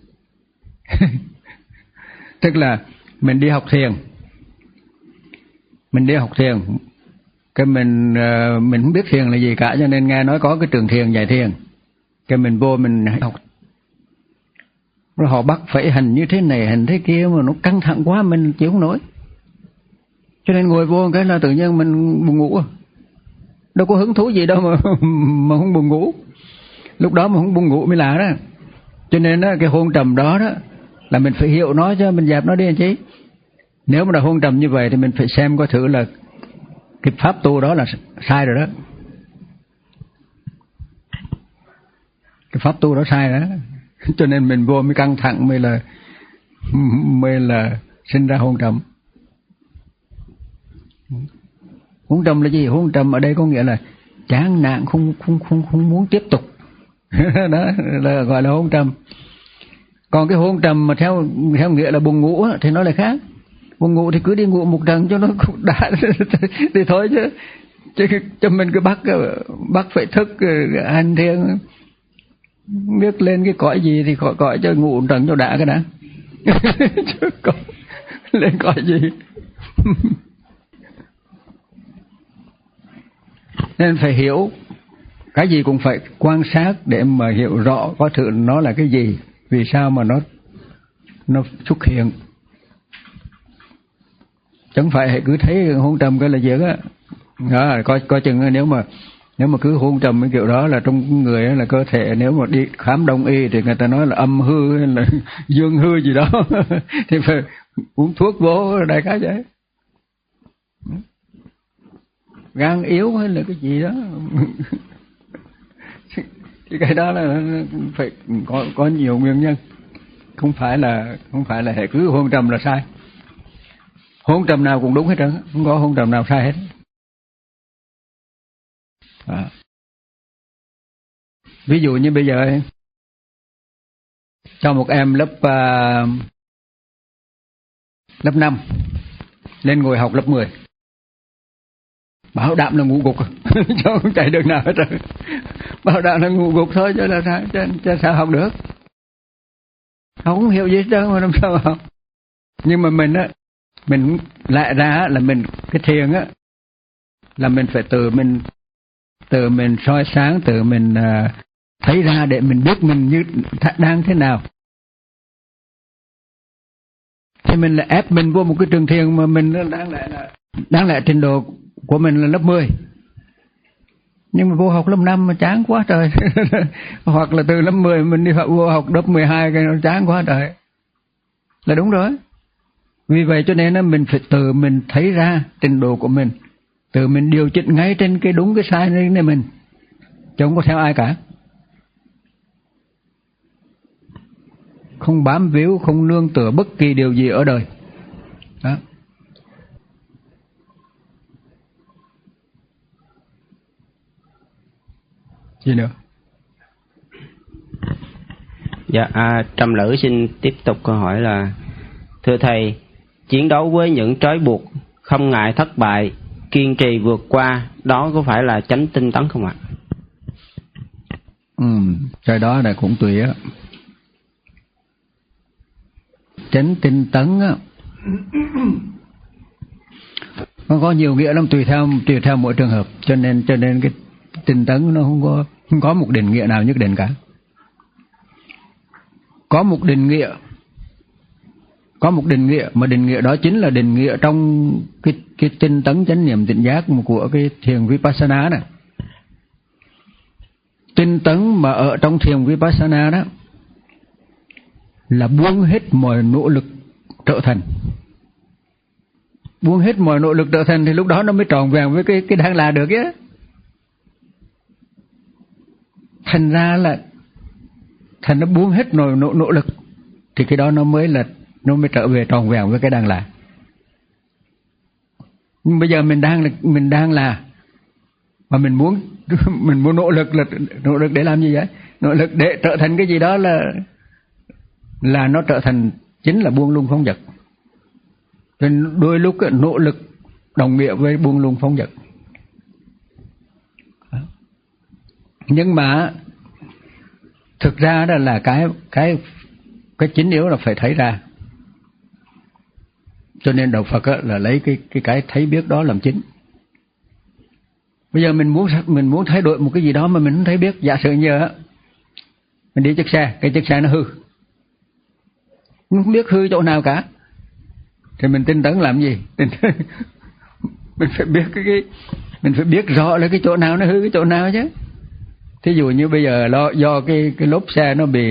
[SPEAKER 1] Tức là mình đi học thiền, mình đi học thiền, cái mình mình không biết thiền là gì cả, cho nên nghe nói có cái trường thiền dạy thiền, cái mình vô mình học, rồi họ bắt phải hành như thế này hành thế kia mà nó căng thẳng quá mình chịu không nổi, cho nên ngồi vô cái là tự nhiên mình buồn ngủ. Đâu có hứng thú gì đâu mà mà không buồn ngủ, lúc đó mà không buồn ngủ mới lạ đó. Cho nên đó, cái hôn trầm đó đó là mình phải hiểu nó cho mình dẹp nó đi anh chị. Nếu mà là hôn trầm như vậy thì mình phải xem coi thử là cái pháp tu đó là sai rồi đó, cái pháp tu đó sai đó. Cho nên mình vô mới căng thẳng, mới là mới là sinh ra hôn trầm. Hôn trầm là gì? Hôn trầm ở đây có nghĩa là chán nản, không không không không muốn tiếp tục. Đó là gọi là hôn trầm. Còn cái hôn trầm mà theo theo nghĩa là buồn ngủ thì nó lại khác. Buồn ngủ thì cứ đi ngủ một trận cho nó cũng đã thì thôi chứ. Chứ cho mình cứ bắt bắt phải thức hành thiền, biết lên cái cõi gì thì cõi cõi cho ngủ một trận cho đã cái đã. Chứ còn lên cõi gì. Nên phải hiểu, cái gì cũng phải quan sát để mà hiểu rõ có thực nó là cái gì, vì sao mà nó nó xuất hiện. Chẳng phải hãy cứ thấy hôn trầm cái là việc á. Đó, coi coi chừng nếu mà nếu mà cứ hôn trầm cái kiểu đó là trong người là cơ thể, nếu mà đi khám đông y thì người ta nói là âm hư hay là dương hư gì đó thì phải uống thuốc vô đại khái vậy. Gan yếu hay là cái gì đó thì cái đó là phải có có nhiều nguyên nhân, không phải là không phải là hệ cứ hôn trầm là sai. Hôn trầm nào cũng đúng hết trơn, không có hôn trầm nào sai hết. À. Ví dụ như bây giờ cho một em lớp uh, lớp năm lên ngồi học lớp mười, bảo đảm là ngủ gục cho không chạy được nào hết rồi. Bảo đảm là ngủ gục thôi chứ là sao, chứ, chứ sao học được. Không hiểu gì hết trơn mà làm sao học. Nhưng mà mình á, mình lại ra là mình cái thiền á là mình phải tự mình tự mình soi sáng, tự mình uh, thấy ra để mình biết mình như đang thế nào. Thì mình lại ép mình vô một cái trường thiền mà mình đang lại là đang lại trình độ của mình là lớp mười, nhưng mà vô học lớp năm mà chán quá trời. Hoặc là từ lớp mười mình đi vô học lớp mười hai cái nó chán quá trời, là đúng rồi. Vì vậy cho nên mình phải tự mình thấy ra trình độ của mình, tự mình điều chỉnh ngay trên cái đúng cái sai này mình, chứ không có theo ai cả. Không bám víu, không nương tựa bất kỳ điều gì ở đời. Đó. Gì nữa?
[SPEAKER 3] Dạ, à, Trầm Lữ xin tiếp tục câu hỏi là: thưa thầy, chiến đấu với những trói buộc, không ngại thất bại, kiên trì vượt qua, đó có phải là chánh tinh tấn không ạ?
[SPEAKER 1] Ừ, cái đó là cũng tùy á. Chánh tinh tấn á, nó có nhiều nghĩa lắm, tùy theo tùy theo mỗi trường hợp, cho nên cho nên cái tinh tấn nó không có không có một định nghĩa nào nhất định cả. Có một định nghĩa, có một định nghĩa mà định nghĩa đó chính là định nghĩa trong cái cái tinh tấn chánh niệm tỉnh giác của cái thiền Vipassana này. Tinh tấn mà ở trong thiền Vipassana đó là buông hết mọi nỗ lực trợ thành. Buông hết mọi nỗ lực trợ thành thì lúc đó nó mới tròn vẹn với cái cái đang là được á. Thành ra là thành nó buông hết nỗ, nỗ, nỗ lực thì cái đó nó mới là nó mới trở về tròn vẹn với cái đang là. Nhưng bây giờ mình đang là mình đang là mà mình muốn mình muốn nỗ lực là nỗ lực để làm gì vậy? Nỗ lực để trở thành cái gì đó là là nó trở thành chính là buông lung phóng dật. Nên đôi lúc nỗ lực đồng nghĩa với buông lung phóng dật. Nhưng mà thực ra đó là cái cái cái chính yếu là phải thấy ra. Cho nên đạo Phật là lấy cái cái cái thấy biết đó làm chính. Bây giờ mình muốn mình muốn thay đổi một cái gì đó mà mình không thấy biết, giả sử như mình đi chiếc xe, cái chiếc xe nó hư, mình không biết hư chỗ nào cả, thì mình tinh tấn làm gì? Mình phải biết cái, cái mình phải biết rõ là cái chỗ nào nó hư, cái chỗ nào chứ. Thí dụ như bây giờ lo, do cái cái lốp xe nó bị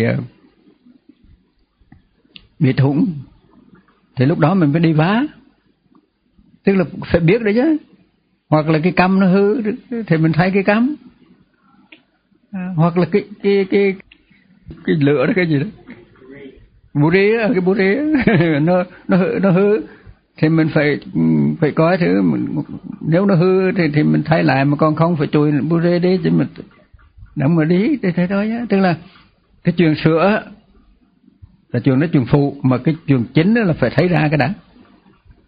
[SPEAKER 1] bị thủng, thì lúc đó mình phải đi vá, tức là phải biết đấy chứ. Hoặc là cái căm nó hư thì mình thay cái căm, à, hoặc là cái cái cái cái lửa đó, cái gì đó, bù rê, cái bù rê nó nó hư, nó hư thì mình phải phải coi thử, mình, nếu nó hư thì thì mình thay lại, mà còn không phải chùi bù rê đi chứ mình đừng mà đi thế thế thôi á. Tức là cái chuyện sửa là chuyện nó chuyện phụ, mà cái chuyện chính là phải thấy ra cái đã.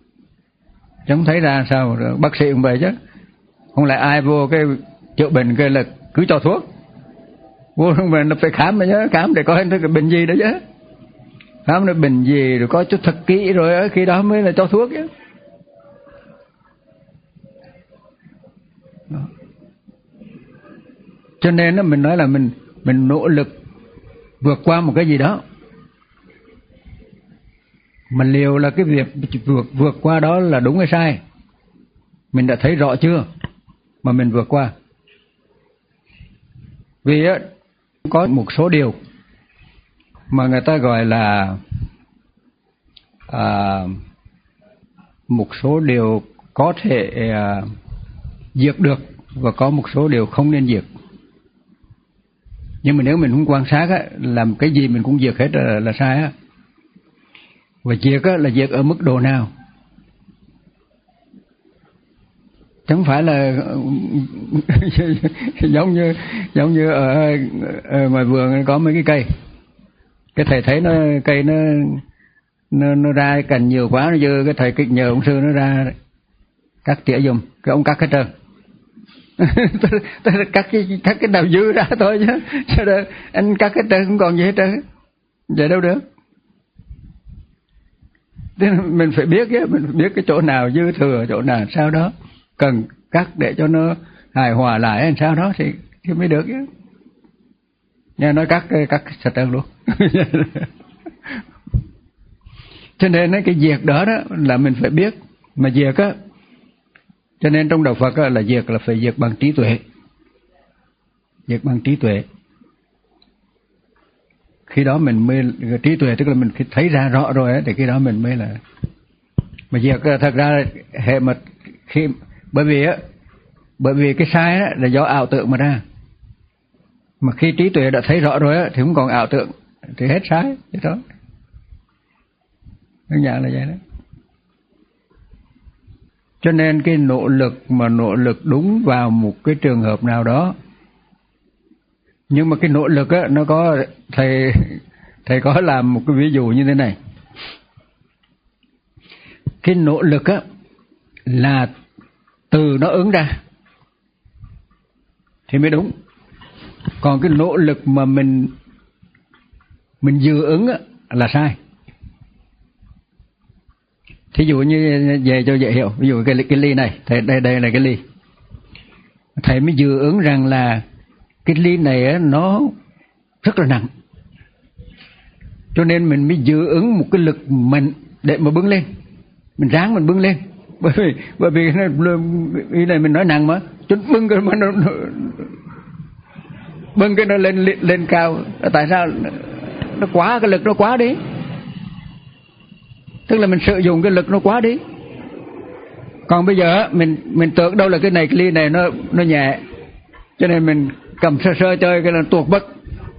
[SPEAKER 1] Chẳng thấy ra sao. Bác sĩ cũng vậy chứ, không lẽ ai vô cái chữa bệnh cái là cứ cho thuốc, vô mình là phải khám mà nhớ, khám để coi cái bệnh gì đó chứ, khám là bệnh gì rồi có chút thật kỹ rồi khi đó mới là cho thuốc chứ. Đó. Cho nên đó, mình nói là mình mình nỗ lực vượt qua một cái gì đó, mà liệu là cái việc vượt vượt qua đó là đúng hay sai, mình đã thấy rõ chưa mà mình vượt qua. Vì á, có một số điều mà người ta gọi là à, một số điều có thể à, diệt được, và có một số điều không nên diệt. Nhưng mà nếu mình không quan sát á, làm cái gì mình cũng diệt hết là, là sai á. Và diệt á, là diệt ở mức độ nào? Chẳng phải là giống như giống như ở, ở ngoài vườn có mấy cái cây, cái thầy thấy nó cây nó nó, nó ra cành nhiều quá, nó dơ, cái thầy kịch nhờ ông sư nó ra cắt tỉa giùm, cái ông cắt hết trơn. cắt cái cắt cái nào dư ra thôi chứ, chứ đó, anh cắt hết trơn không còn gì hết trơn, vậy đâu được. Nên mình phải biết chứ, mình phải biết cái chỗ nào dư thừa, chỗ nào sao đó cần cắt để cho nó hài hòa lại làm sao đó thì, thì mới được chứ. Nghe nói cắt cắt sạch trơn luôn. Cho nên cái diệt đó đó là mình phải biết, mà diệt á, cho nên trong đạo Phật á, là diệt là phải diệt bằng trí tuệ, diệt bằng trí tuệ. Khi đó mình mới trí tuệ, tức là mình thấy ra rõ rồi ấy, thì khi đó mình mới là mà diệt. Thật ra hệ mà khi bởi vì á, bởi vì cái sai đó là do ảo tưởng mà ra, mà khi trí tuệ đã thấy rõ rồi á, thì không còn ảo tưởng thì hết sai thế đó. Đơn giản là vậy đó. Cho nên cái nỗ lực mà nỗ lực đúng vào một cái trường hợp nào đó, nhưng mà cái nỗ lực á, nó có thầy thầy có làm một cái ví dụ như thế này. Cái nỗ lực á là từ nó ứng ra thì mới đúng, còn cái nỗ lực mà mình mình dự ứng á là sai. Thí dụ như về cho dễ hiểu, ví dụ cái cái ly này, thầy đây đây là cái ly, thầy mới dự ứng rằng là cái ly này á, nó rất là nặng, cho nên mình mới dự ứng một cái lực mạnh để mà bưng lên, mình ráng mình bưng lên, bởi vì bởi vì cái này mình nói nặng mà, chúng bưng cái mà nó, nó bưng cái nó lên lên cao, tại sao nó quá, cái lực nó quá đi, tức là mình sử dụng cái lực nó quá đi. Còn bây giờ mình mình tưởng đâu là cái này cái ly này nó nó nhẹ, cho nên mình cầm sơ sơ chơi cái là tuột bất,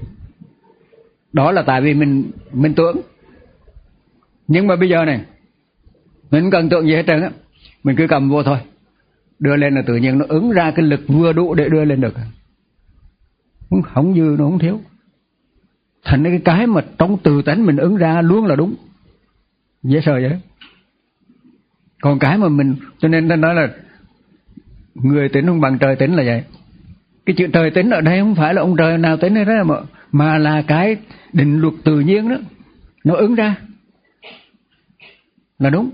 [SPEAKER 1] đó là tại vì mình mình tưởng. Nhưng mà bây giờ này mình không cần tưởng gì hết trơn á, mình cứ cầm vô thôi, đưa lên là tự nhiên nó ứng ra cái lực vừa đủ để đưa lên được, không không dư nó không thiếu. Thành cái cái mà trong từ tánh mình ứng ra luôn là đúng, dễ sợ vậy. Còn cái mà mình, cho nên ta nói là người tính không bằng trời tính là vậy. Cái chuyện trời tính ở đây không phải là ông trời nào tính hết đó, mà, mà là cái định luật tự nhiên đó, nó ứng ra là đúng.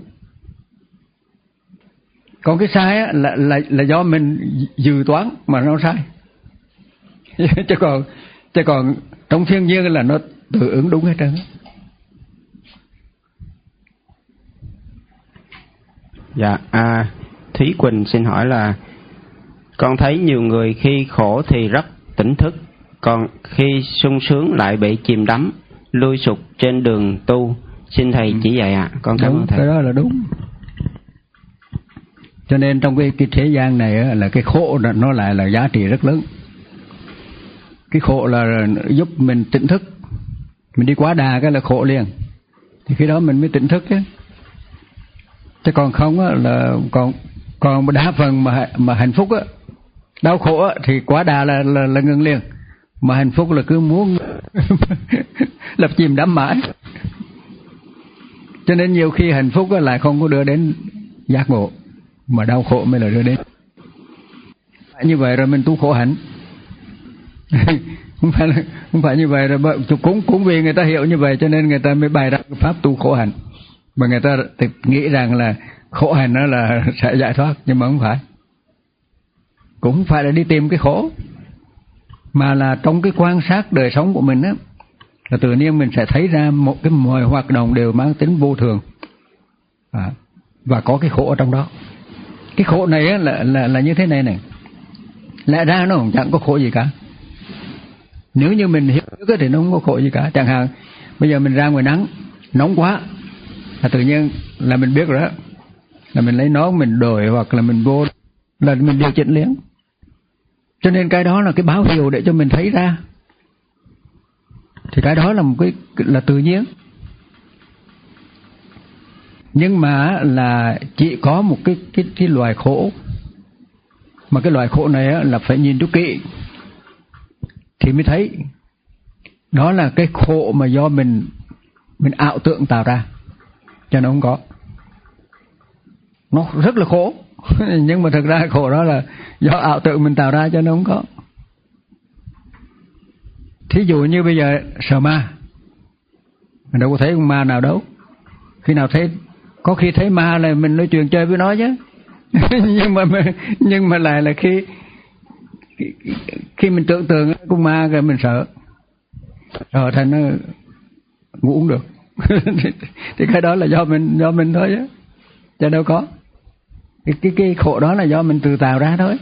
[SPEAKER 1] Còn cái sai á, là, là, là do mình dự toán mà nó sai. chứ còn chứ còn trong thiên nhiên là nó tự ứng đúng hết trơn.
[SPEAKER 3] Dạ, à, Thúy Quỳnh xin hỏi là con thấy nhiều người khi khổ thì rất tỉnh thức, còn khi sung sướng lại bị chìm đắm, lui sụp trên đường tu. Xin thầy chỉ dạy ạ. À. Con cảm ơn thầy.
[SPEAKER 1] Cái đó là đúng. Cho nên trong cái, cái thế gian này á, là cái khổ nó lại là giá trị rất lớn. Cái khổ là giúp mình tỉnh thức, mình đi quá đà cái là khổ liền, thì khi đó mình mới tỉnh thức chứ. Chứ còn không á, là còn còn đa phần mà mà hạnh phúc á, đau khổ á, thì quá đà là là, là ngừng liền, mà hạnh phúc là cứ muốn lập chìm đắm mãi. Cho nên nhiều khi hạnh phúc á, lại không có đưa đến giác ngộ. mà đau khổ mới là đưa đến. Như vậy rồi mình tu khổ hạnh. không phải là, không phải như vậy rồi cũng cũng vì người ta hiểu như vậy cho nên người ta mới bày ra cái pháp tu khổ hạnh, mà người ta nghĩ rằng là khổ hạnh đó là sẽ giải thoát, nhưng mà không phải. Cũng không phải là đi tìm cái khổ, mà là trong cái quan sát đời sống của mình á, là tự nhiên mình sẽ thấy ra một cái mọi hoạt động đều mang tính vô thường, à, và có cái khổ ở trong đó. Cái khổ này á, là, là, là như thế này này, lẽ ra nó cũng chẳng có khổ gì cả. Nếu như mình hiểu được thì nó không có khổ gì cả. Chẳng hạn bây giờ mình ra ngoài nắng nóng quá, là tự nhiên là mình biết rồi đó, là mình lấy nón mình đổi hoặc là mình vô là mình điều chỉnh liền. Cho nên cái đó là cái báo hiệu để cho mình thấy ra. Thì cái đó là một cái là tự nhiên. Nhưng mà là chỉ có một cái cái cái loài khổ, mà cái loài khổ này á, là phải nhìn cho kỹ thì mới thấy. Đó là cái khổ mà do mình mình ảo tưởng tạo ra, cho nó không có. Nó rất là khổ, nhưng mà thực ra khổ đó là do ảo tưởng mình tạo ra, cho nó không có. Thí dụ như bây giờ sợ ma, mình đâu có thấy con ma nào đâu. Khi nào thấy, có khi thấy ma là mình nói chuyện chơi với nó chứ. nhưng mà nhưng mà lại là khi khi mình tưởng tượng con ma rồi mình sợ, rồi thành nó ngủ không được. Thì cái đó là do mình do mình thôi chứ, chứ đâu có. Cái, cái cái khổ đó là do mình tự tạo ra thôi.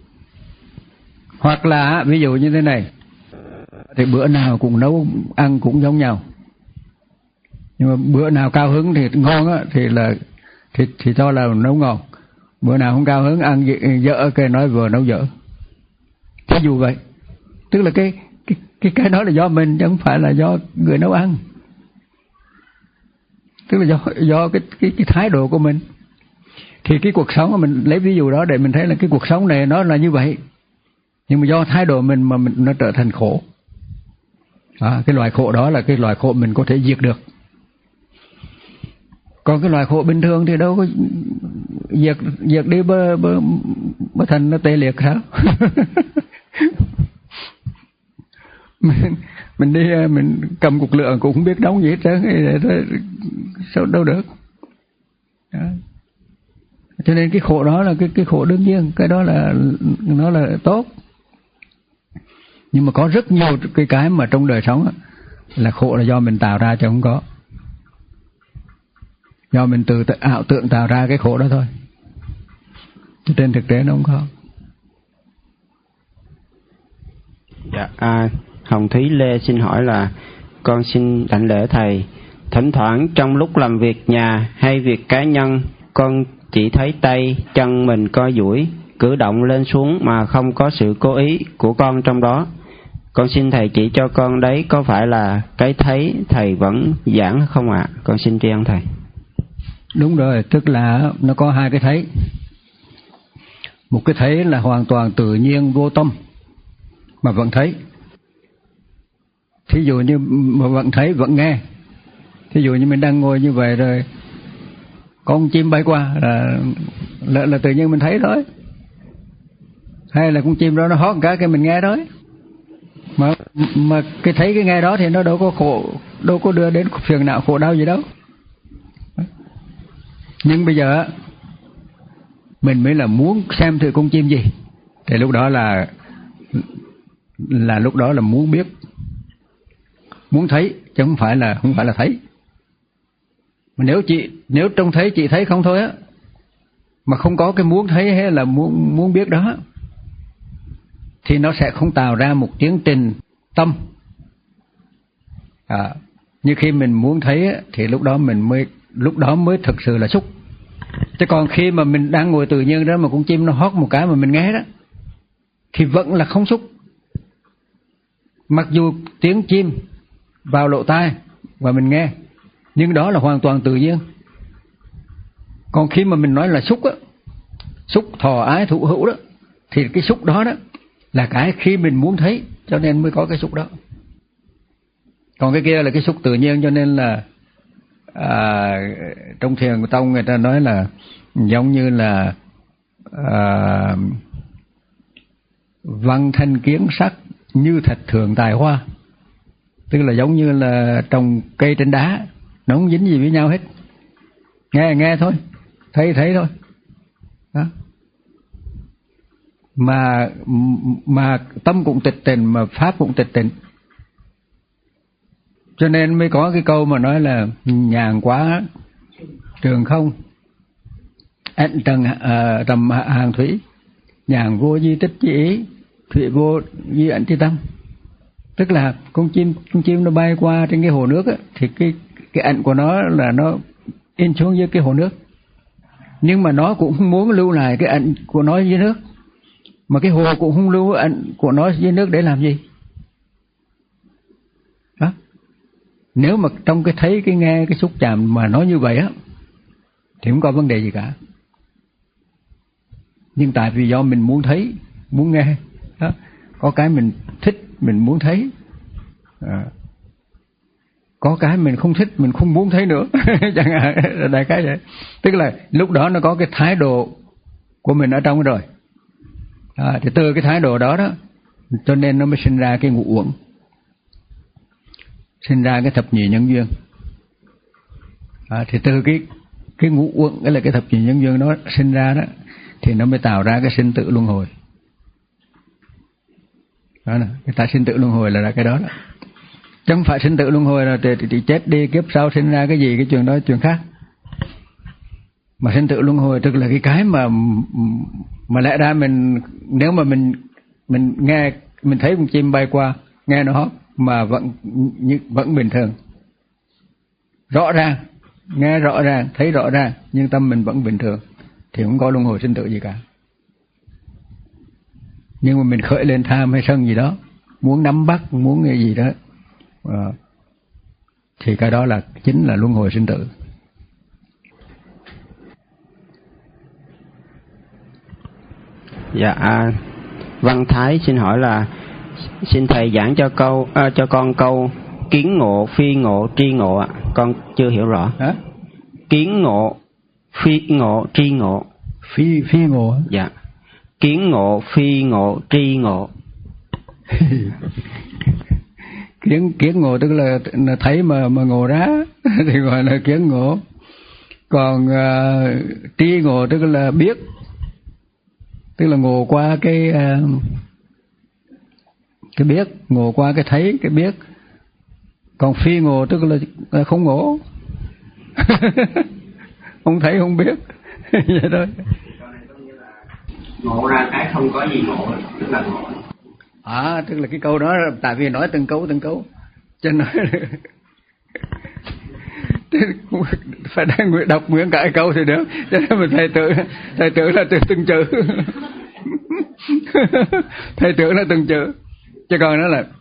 [SPEAKER 1] Hoặc là ví dụ như thế này, thì bữa nào cũng nấu ăn cũng giống nhau, nhưng mà bữa nào cao hứng thì ngon á, thì là thì thì cho là nấu ngon. Bữa nào không cao hứng ăn dở cái nói vừa nấu dở. Thí dụ vậy, tức là cái cái cái cái đó là do mình chứ không phải là do người nấu ăn. Tức là do do cái cái cái thái độ của mình. Thì cái cuộc sống mình lấy ví dụ đó để mình thấy là cái cuộc sống này nó là như vậy, nhưng mà do thái độ mình mà mình nó trở thành khổ. À, cái loại khổ đó là cái loại khổ mình có thể diệt được. Còn cái loại khổ bình thường thì đâu có diệt diệt đi bơ bơ bơ thành nó tê liệt sao? mình mình đi mình cầm cục lửa cũng không biết đóng gì hết trơn, sao đâu được. Đó. Cho nên cái khổ đó là cái cái khổ đương nhiên, cái đó là nó là tốt. Nhưng mà có rất nhiều cái cái mà trong đời sống là khổ là do mình tạo ra chứ không có. Do mình từ ảo tưởng tạo ra cái khổ đó thôi. Chứ trên thực tế nó không có.
[SPEAKER 3] Dạ, à, Hồng Thúy Lê xin hỏi là con xin đảnh lễ thầy. Thỉnh thoảng trong lúc làm việc nhà hay việc cá nhân, con chỉ thấy tay, chân mình co duỗi, cử động lên xuống mà không có sự cố ý của con trong đó. Con xin thầy chỉ cho con đấy có phải là cái thấy thầy vẫn giảng không ạ? À? Con xin tri ân thầy.
[SPEAKER 1] Đúng rồi, tức là nó có hai cái thấy. Một cái thấy là hoàn toàn tự nhiên vô tâm mà vẫn thấy. Thí dụ như mà vẫn thấy vẫn nghe. Thí dụ như mình đang ngồi như vậy rồi có con chim bay qua là, là, là tự nhiên mình thấy rồi. Hay là con chim đó nó hót cả cái mình nghe rồi. Mà mà cái thấy cái nghe đó thì nó đâu có khổ, đâu có đưa đến phiền não khổ đau gì đâu. Nhưng bây giờ mình mới là muốn xem thử con chim gì, thì lúc đó là là lúc đó là muốn biết, muốn thấy chứ không phải là không phải là thấy. Mà nếu chị nếu trông thấy chị thấy không thôi á, mà không có cái muốn thấy hay là muốn muốn biết đó, thì nó sẽ không tạo ra một tiến trình tâm. À, như khi mình muốn thấy á, thì lúc đó mình mới lúc đó mới thực sự là xúc. Chứ còn khi mà mình đang ngồi tự nhiên đó mà con chim nó hót một cái mà mình nghe đó, thì vẫn là không xúc. Mặc dù tiếng chim vào lỗ tai và mình nghe, nhưng đó là hoàn toàn tự nhiên. Còn khi mà mình nói là xúc á, xúc thọ ái thụ hữu đó, thì cái xúc đó đó là cái khi mình muốn thấy, cho nên mới có cái xúc đó. Còn cái kia là cái xúc tự nhiên, cho nên là à, trong thiền của tông người ta nói là giống như là à, văn thanh kiến sắc như thật thường tài hoa, tức là giống như là trồng cây trên đá, nó không dính gì với nhau hết, nghe nghe thôi, thấy thấy thôi đó. Mà mà tâm cũng tịch tịnh, mà pháp cũng tịch tịnh, cho nên mới có cái câu mà nói là nhàn quá trường không, ẩn trần uh, trầm hàng thủy, nhàn vô di tích chi ý, thủy vô di ẩn chi tâm. Tức là con chim con chim nó bay qua trên cái hồ nước á, thì cái cái ẩn của nó là nó in xuống dưới cái hồ nước, nhưng mà nó cũng không muốn lưu lại cái ẩn của nó dưới nước, mà cái hồ cũng không lưu ẩn của nó dưới nước để làm gì đó. Nếu mà trong cái thấy cái nghe cái xúc chạm mà nói như vậy á thì không có vấn đề gì cả, nhưng tại vì do mình muốn thấy muốn nghe đó, có cái mình thích mình muốn thấy, à, có cái mình không thích mình không muốn thấy nữa chẳng hạn, đại cái vậy. Tức là lúc đó nó có cái thái độ của mình ở trong rồi, à, thì từ cái thái độ đó đó cho nên nó mới sinh ra cái ngũ uẩn, sinh ra cái thập nhị nhân duyên, à, thì từ cái cái ngũ uẩn cái là cái thập nhị nhân duyên nó sinh ra đó thì nó mới tạo ra cái sinh tử luân hồi đó nè. Cái ta sinh tử luân hồi là, là cái đó đó, chứ không phải sinh tử luân hồi là thì, thì, thì chết đi kiếp sau sinh ra cái gì, cái chuyện đó chuyện khác. Mà sinh tử luân hồi tức là cái cái mà mà lẽ ra mình nếu mà mình mình nghe mình thấy con chim bay qua nghe nó hót mà vẫn vẫn bình thường, rõ ràng nghe rõ ràng thấy rõ ràng nhưng tâm mình vẫn bình thường thì không có luân hồi sinh tử gì cả. Nhưng mà mình khởi lên tham hay sân gì đó, muốn nắm bắt muốn cái gì đó, à, thì cái đó là chính là luân hồi sinh tử.
[SPEAKER 3] Dạ, Văn Thái xin hỏi là xin thầy giảng cho câu à, cho con câu kiến ngộ, phi ngộ, tri ngộ ạ. Con chưa hiểu rõ.
[SPEAKER 1] Hả?
[SPEAKER 3] Kiến ngộ, phi ngộ, tri ngộ.
[SPEAKER 1] Phi phi ngộ.
[SPEAKER 3] Dạ. Kiến ngộ, phi ngộ, tri ngộ.
[SPEAKER 1] kiến kiến ngộ tức là, là thấy mà mà ngộ ra thì gọi là kiến ngộ. Còn uh, tri ngộ tức là biết, tức là ngộ qua cái uh, cái biết, ngộ qua cái thấy cái biết. Còn phi ngộ tức là, là không ngộ. Không thấy không biết. Vậy thôi.
[SPEAKER 3] Ngộ ra cái không có gì ngộ, tức là ngộ.
[SPEAKER 1] À, tức là cái câu đó tại vì nói từng câu từng câu cho nên nói phải đang đọc nguyên cả câu thì được, cho nên mình thầy tưởng thầy tưởng là từ từng chữ. Thầy tưởng là từng chữ, chứ còn nó là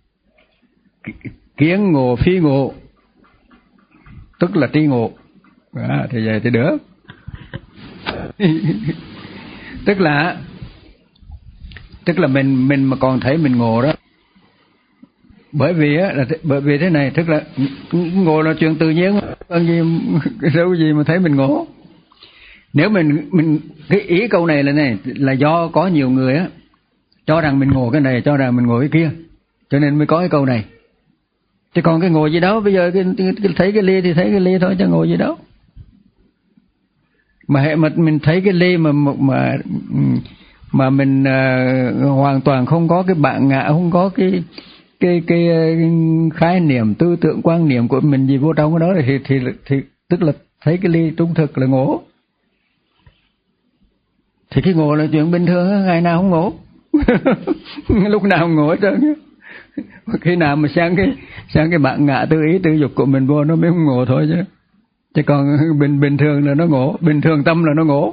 [SPEAKER 1] kiến ngộ phi ngộ tức là tri ngộ, à, thì vậy thì được. Tức là tức là mình mình mà còn thấy mình ngộ đó, bởi vì á là bởi vì thế này, tức là ngộ là chuyện tự nhiên, còn gì đâu gì mà thấy mình ngộ. Nếu mình mình cái ý câu này là này là do có nhiều người á cho rằng mình ngộ cái này, cho rằng mình ngộ cái kia, cho nên mới có cái câu này. Chứ còn cái ngộ gì đâu, bây giờ cái, cái, cái thấy cái ly thì thấy cái ly thôi, chứ ngộ gì đâu. Mà hệ mà mình thấy cái ly mà mà mà mình uh, hoàn toàn không có cái bản ngã, không có cái cái cái uh, khái niệm tư tưởng quan niệm của mình gì vô trong cái đó thì thì thì tức là thấy cái ly trung thực là ngộ. Thì cái ngộ là chuyện bình thường, ngày nào không ngộ. Lúc nào không ngộ hết trơn. Khi nào mà sang cái sang cái bản ngã tư ý tư dục của mình vô nó mới không ngộ thôi chứ. Chứ còn bình bình thường là nó ngộ, bình thường tâm là nó ngộ.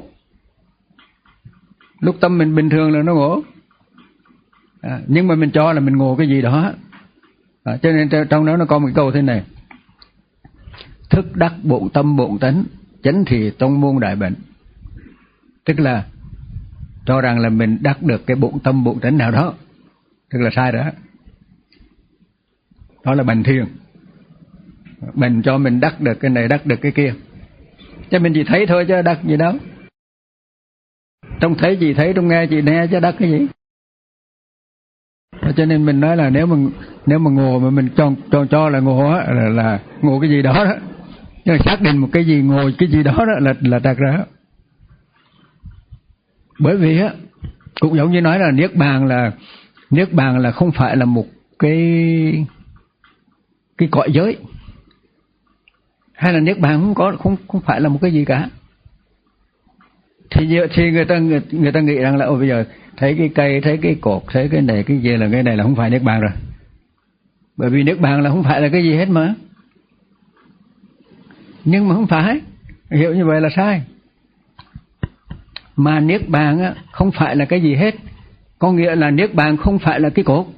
[SPEAKER 1] Lúc tâm mình bình thường là nó ngộ, à, nhưng mà mình cho là mình ngộ cái gì đó, à, cho nên trong đó nó có một câu thế này: thức đắc bổn tâm bổn tánh, chánh thì tông môn đại bệnh. Tức là cho rằng là mình đắc được cái bổn tâm bổn tánh nào đó, tức là sai đó. Đó là bành thiền, mình cho mình đắc được cái này đắc được cái kia, chứ mình chỉ thấy thôi chứ đắc gì đâu. trong thấy gì thấy, trong nghe gì nghe, chứ đắc cái gì. Cho nên mình nói là nếu mà nếu mà ngộ mà mình cho cho cho là ngộ á, là, là ngộ cái gì đó đó, nhưng mà xác định một cái gì ngộ cái gì đó, đó là là đạt ra. Bởi vì á cũng giống như nói là niết bàn là niết bàn là không phải là một cái cái cõi giới, hay là niết bàn không có không không phải là một cái gì cả. Thì thì người ta người, người ta nghĩ rằng là ồ bây giờ thấy cái cây, thấy cái cột, thấy cái này cái gì là cái này là không phải niết bàn rồi. Bởi vì niết bàn là không phải là cái gì hết mà. Nhưng mà không phải, hiểu như vậy là sai. Mà niết bàn á không phải là cái gì hết, có nghĩa là niết bàn không phải là cái cột.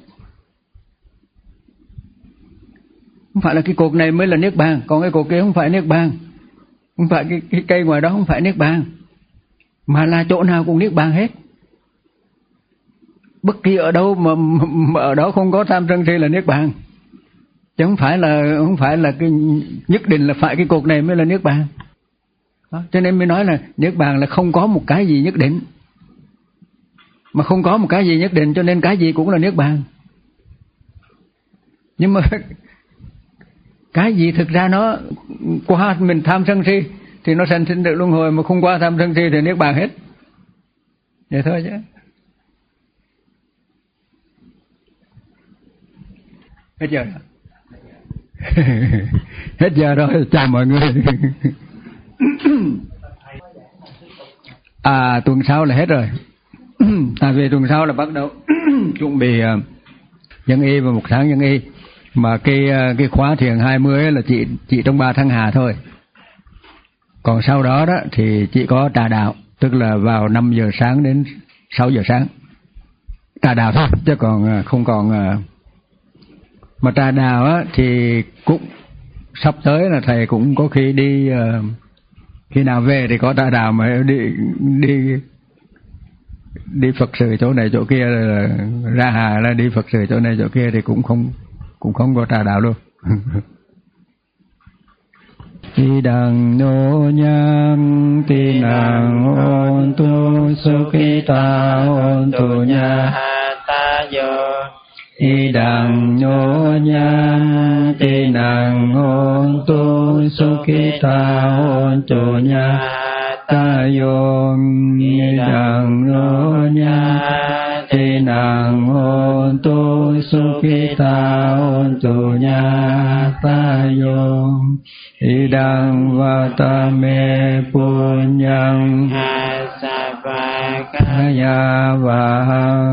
[SPEAKER 1] Không phải là cái cột này mới là niết bàn, còn cái cột kia không phải niết bàn. Không phải cái, cái cây ngoài đó không phải niết bàn, mà là chỗ nào cũng niết bàn hết. Bất kỳ ở đâu mà, mà ở đó không có tham sân si là niết bàn, chứ không phải là không phải là cái nhất định là phải cái cột này mới là niết bàn. Đó, cho nên mới nói là niết bàn là không có một cái gì nhất định, mà không có một cái gì nhất định cho nên cái gì cũng là niết bàn. Nhưng mà cái gì thực ra nó qua mình tham sân si thì nó sanh sinh được luân hồi, mà không qua tham sân si thì niết bàn hết. Vậy thôi chứ. Hết giờ rồi. Hết giờ rồi, chào mọi người. À tuần sau là hết rồi. Tại vì tuần sau là bắt đầu chuẩn bị uh, dân y và một tháng dân y. Mà cái cái khóa thiền hai mươi ấy là chỉ chỉ trong ba tháng hà thôi. Còn sau đó đó thì chỉ có trà đạo, tức là vào năm giờ sáng đến sáu giờ sáng. Trà đạo thôi, chứ còn không còn. Mà trà đạo á thì cũng sắp tới là thầy cũng có khi đi, khi nào về thì có trà đạo, mà đi đi đi Phật sự chỗ này chỗ kia, ra hà là đi Phật sự chỗ này chỗ kia thì cũng không cũng không có trà đạo luôn. Ti đằng nô nhang ti nàng ôn tu sukita ôn tu nha ta yo. Ti đằng nô nhang ti nàng ôn tu sukita ôn tu nha ta yo. Ti đằng nô nhang ti nàng ôn tu sukita ôn tu nha ta yo. Idang vatame punyang asavakaya vahang